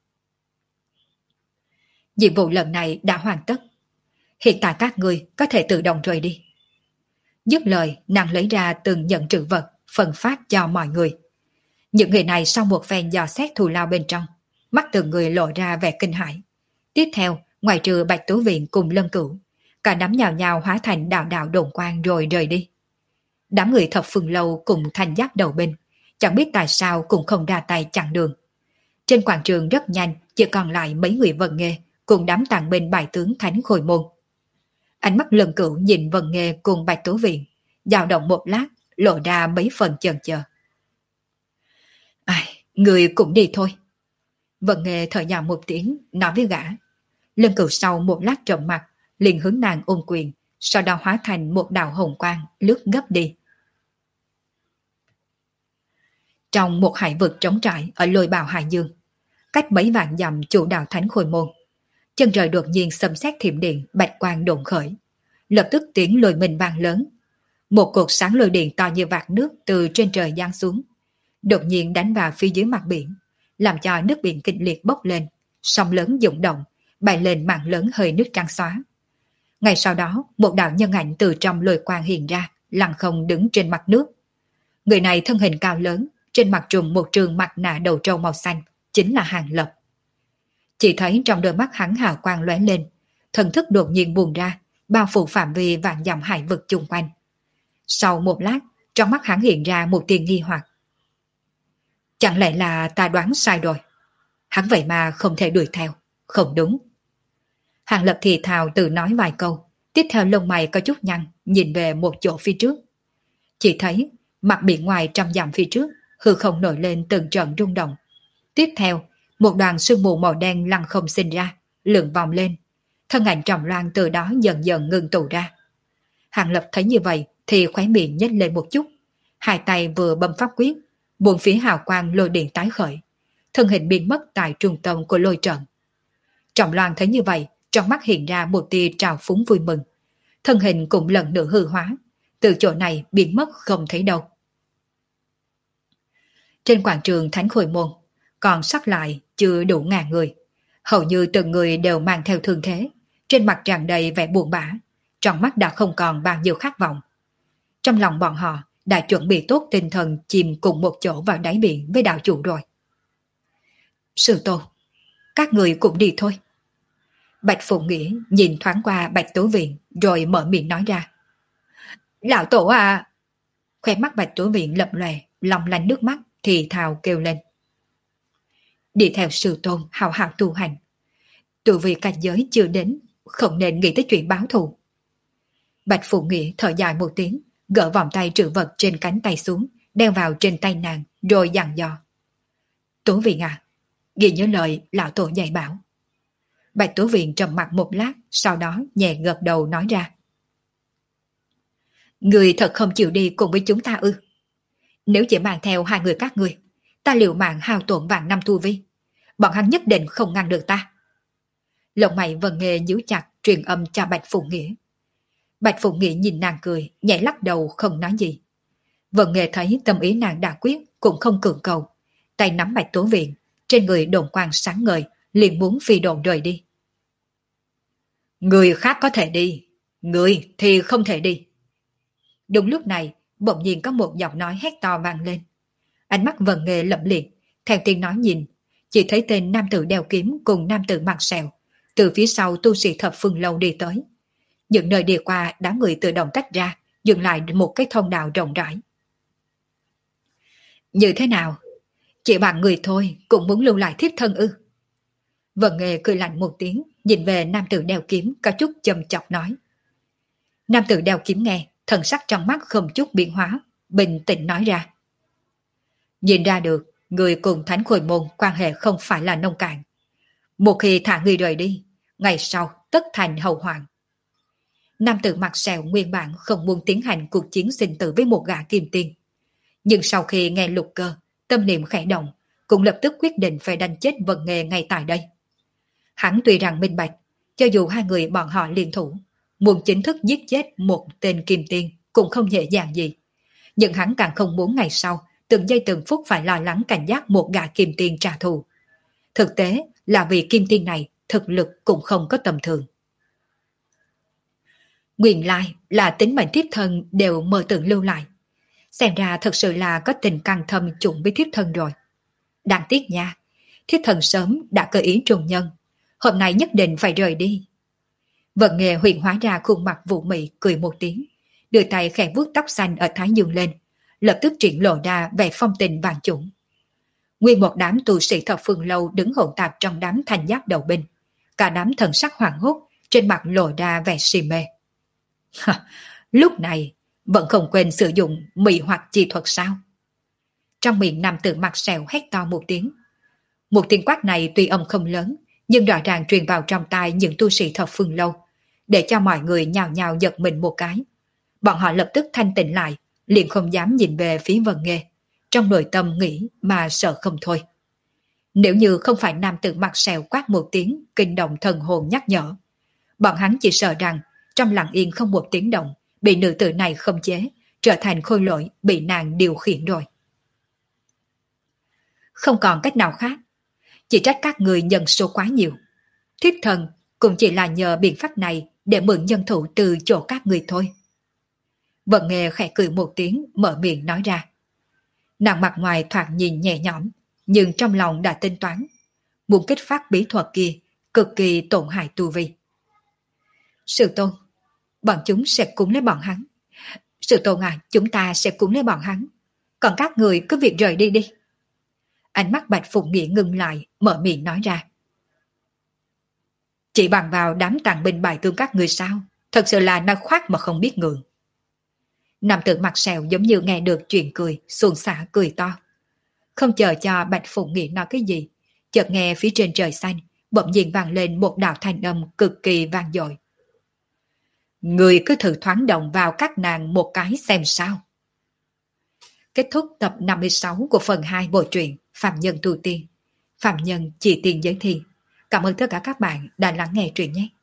Nhiệm vụ lần này đã hoàn tất. Hiện tại các người có thể tự động rời đi. Dứt lời, nàng lấy ra từng nhận trữ vật, phân phát cho mọi người. Những người này sau một phen dò xét thù lao bên trong, mắt từng người lộ ra vẻ kinh hãi. Tiếp theo, ngoài trừ Bạch Tố Viện cùng Lân Cửu, cả đám nhào nhào hóa thành đạo đạo đồn quang rồi rời đi. Đám người Thập Phương Lâu cùng Thanh Giác đầu binh, chẳng biết tại sao cũng không ra tay chặn đường. Trên quảng trường rất nhanh, chỉ còn lại mấy người Vân Nghê cùng đám tàn binh bài tướng Thánh Khôi Môn. Ánh mắt Lân Cửu nhìn Vân Nghê cùng Bạch Tố Viện, dao động một lát, lộ ra mấy phần chần chờ. Ai, người cũng đi thôi. Vân Nghê thở dài một tiếng, nói với gã. Lân Cửu sau một lát trầm mặt, liền hướng nàng ôm quyền, sau đó hóa thành một đạo hồng quang lướt gấp đi. Trong một hải vực trống trải ở Lôi Bào Hải Dương, cách mấy vạn dặm chủ đạo Thánh Khôi Môn, chân trời đột nhiên xâm xét thiểm điện, bạch quang độn khởi, lập tức tiếng lôi mình vang lớn. Một cột sáng lôi điện to như vạt nước từ trên trời giáng xuống, đột nhiên đánh vào phía dưới mặt biển, làm cho nước biển kịch liệt bốc lên, sóng lớn dũng động, bay lên mảng lớn hơi nước trắng xóa. Ngay sau đó, một đạo nhân ảnh từ trong lôi quang hiện ra, lặng không đứng trên mặt nước. Người này thân hình cao lớn, trên mặt trùm một trường mặt nạ đầu trâu màu xanh, chính là Hàng Lập. Chỉ thấy trong đôi mắt hắn hào quang lóe lên, thần thức đột nhiên buông ra, bao phủ phạm vi vạn dặm hải vực chung quanh. Sau một lát, trong mắt hắn hiện ra một tia nghi hoặc. Chẳng lẽ là ta đoán sai rồi? Hắn vậy mà không thể đuổi theo, không đúng. Hàng Lập thì thào tự nói vài câu, tiếp theo lông mày có chút nhăn, nhìn về một chỗ phía trước. Chỉ thấy mặt biển ngoài trăm dặm phía trước, hư không nổi lên từng trận rung động. Tiếp theo, một đoàn sương mù màu đen lăng không sinh ra, lượn vòng lên. Thân ảnh Trọng Loan từ đó dần dần ngưng tụ ra. Hàng Lập thấy như vậy thì khóe miệng nhếch lên một chút, hai tay vừa bấm pháp quyết, bốn phía hào quang lôi điện tái khởi, thân hình biến mất tại trung tâm của lôi trận. Trọng Loan thấy như vậy, trong mắt hiện ra một tia trào phúng vui mừng, thân hình cũng lần nữa hư hóa, từ chỗ này biến mất không thấy đâu. Trên quảng trường Thánh Khôi Môn, còn sót lại chưa đủ ngàn người, hầu như từng người đều mang theo thương thế, trên mặt tràn đầy vẻ buồn bã, trong mắt đã không còn bao nhiêu khát vọng. Trong lòng bọn họ đã chuẩn bị tốt tinh thần chìm cùng một chỗ vào đáy biển với đạo chủ rồi. Sư Tôn, các người cũng đi thôi. Bạch Phụ Nghĩa nhìn thoáng qua Bạch Tố Viện rồi mở miệng nói ra. Lão Tổ à! Khoe mắt Bạch Tố Viện lập lòe, lòng lanh nước mắt thì thào kêu lên. Đi theo sư tôn hào hào tu hành. Tu vì cảnh giới chưa đến, không nên nghĩ tới chuyện báo thù. Bạch Phụ Nghĩa thở dài một tiếng, gỡ vòng tay trữ vật trên cánh tay xuống, đeo vào trên tay nàng, rồi dặn dò. Tố Viện à, ghi nhớ lời lão tổ dạy bảo. Bạch Tố Viện trầm mặt một lát, sau đó nhẹ gật đầu nói ra. Người thật không chịu đi cùng với chúng ta ư? Nếu chỉ mang theo hai người các ngươi, ta liệu mạng hao tổn vạn năm tu vi. Bọn hắn nhất định không ngăn được ta. Lông mày Vân Nghê nhíu chặt truyền âm cho Bạch Phụ Nghĩa. Bạch Phụ Nghĩa nhìn nàng cười, nhẹ lắc đầu không nói gì. Vân Nghê thấy tâm ý nàng đã quyết, cũng không cưỡng cầu. Tay nắm Bạch Tố Viện, trên người đồn quang sáng ngời, liền muốn phi độn rời đi. Người khác có thể đi, người thì không thể đi. Đúng lúc này, bỗng nhiên có một giọng nói hét to vang lên. Ánh mắt Vân Nghê lẫm liệt, theo tiếng nói nhìn, chỉ thấy tên nam tử đeo kiếm cùng nam tử mặc sẹo, từ phía sau tu sĩ thập phương lâu đi tới. Những nơi đi qua đám người tự động tách ra, dừng lại một cái thông đạo rộng rãi. Như thế nào? Chỉ bạn người thôi cũng muốn lưu lại thiếp thân ư? Vân Nghê cười lạnh một tiếng, nhìn về nam tử đeo kiếm có chút châm chọc nói. Nam tử đeo kiếm nghe, thần sắc trong mắt không chút biến hóa, bình tĩnh nói ra. Nhìn ra được, người cùng Thánh Khôi Môn quan hệ không phải là nông cạn. Một khi thả người rời đi, ngày sau tất thành hậu hoạn. Nam tử mặt sẹo nguyên bản không muốn tiến hành cuộc chiến sinh tử với một gã kim tiên. Nhưng sau khi nghe Lục Cơ, tâm niệm khẽ động, cũng lập tức quyết định phải đánh chết Vân Nghê ngay tại đây. Hắn tuy rằng minh bạch, cho dù hai người bọn họ liên thủ, muốn chính thức giết chết một tên kim tiên cũng không dễ dàng gì. Nhưng hắn càng không muốn ngày sau, từng giây từng phút phải lo lắng cảnh giác một gã kim tiên trả thù. Thực tế là vì kim tiên này thực lực cũng không có tầm thường. Nguyên lai là tính mệnh thiếp thân đều mơ tưởng lưu lại. Xem ra thật sự là có tình căng thâm chung với thiếp thân rồi. Đáng tiếc nha, thiếp thân sớm đã cơ ý trùng nhân, hôm nay nhất định phải rời đi. Vân Nghê huyền hóa ra khuôn mặt vũ mị cười một tiếng, đưa tay khẽ vuốt tóc xanh ở thái dương lên, lập tức triển lộ ra vẻ phong tình vàng chủng. Nguyên một đám tu sĩ thập phương lâu đứng hỗn tạp trong đám thanh giáp đầu binh, cả đám thần sắc hoảng hốt, trên mặt lộ ra vẻ si mê. Lúc này vẫn không quên sử dụng mị hoặc chi thuật sao? Trong miệng nam tử mặt sẹo hét to một tiếng. Một tiếng quát này tuy âm không lớn, nhưng rõ ràng truyền vào trong tai những tu sĩ thập phương lâu, để cho mọi người nhào nhào giật mình một cái. Bọn họ lập tức thanh tịnh lại, liền không dám nhìn về phía Vân Nghê, trong nội tâm nghĩ mà sợ không thôi. Nếu như không phải nam tử mặt sẹo quát một tiếng kinh động thần hồn nhắc nhở, bọn hắn chỉ sợ rằng trong lặng yên không một tiếng động, bị nữ tử này khống chế, trở thành khôi lỗi bị nàng điều khiển rồi. Không còn cách nào khác, chỉ trách các người nhân số quá nhiều. Thiếp thần cũng chỉ là nhờ biện pháp này để mượn nhân thủ từ chỗ các người thôi. Vân Nghê khẽ cười một tiếng, mở miệng nói ra. Nàng mặt ngoài thoạt nhìn nhẹ nhõm, nhưng trong lòng đã tính toán. Muốn kích phát bí thuật kia, cực kỳ tổn hại tu vi. Sư tôn, bọn chúng sẽ cúng lấy bọn hắn. Sư tôn à, chúng ta sẽ cúng lấy bọn hắn. Còn các người cứ việc rời đi đi. Ánh mắt Bạch Phụng Nghĩa ngưng lại, mở miệng nói ra. Chỉ bằng vào đám tàn binh bài cương các người sao? Thật sự là nói khoác mà không biết ngượng. Nam tử mặt sẹo giống như nghe được chuyện cười, xuồng xả cười to. Không chờ cho Bạch Phụng Nghĩa nói cái gì, chợt nghe phía trên trời xanh, bỗng nhiên vang lên một đạo thanh âm cực kỳ vang dội. Người cứ thử thoáng động vào các nàng một cái xem sao. Kết thúc tập 56 của phần 2 bộ truyện Phạm Nhân Tu Tiên. Phạm Nhân chỉ tiền giới thiệu. Cảm ơn tất cả các bạn đã lắng nghe truyện nhé.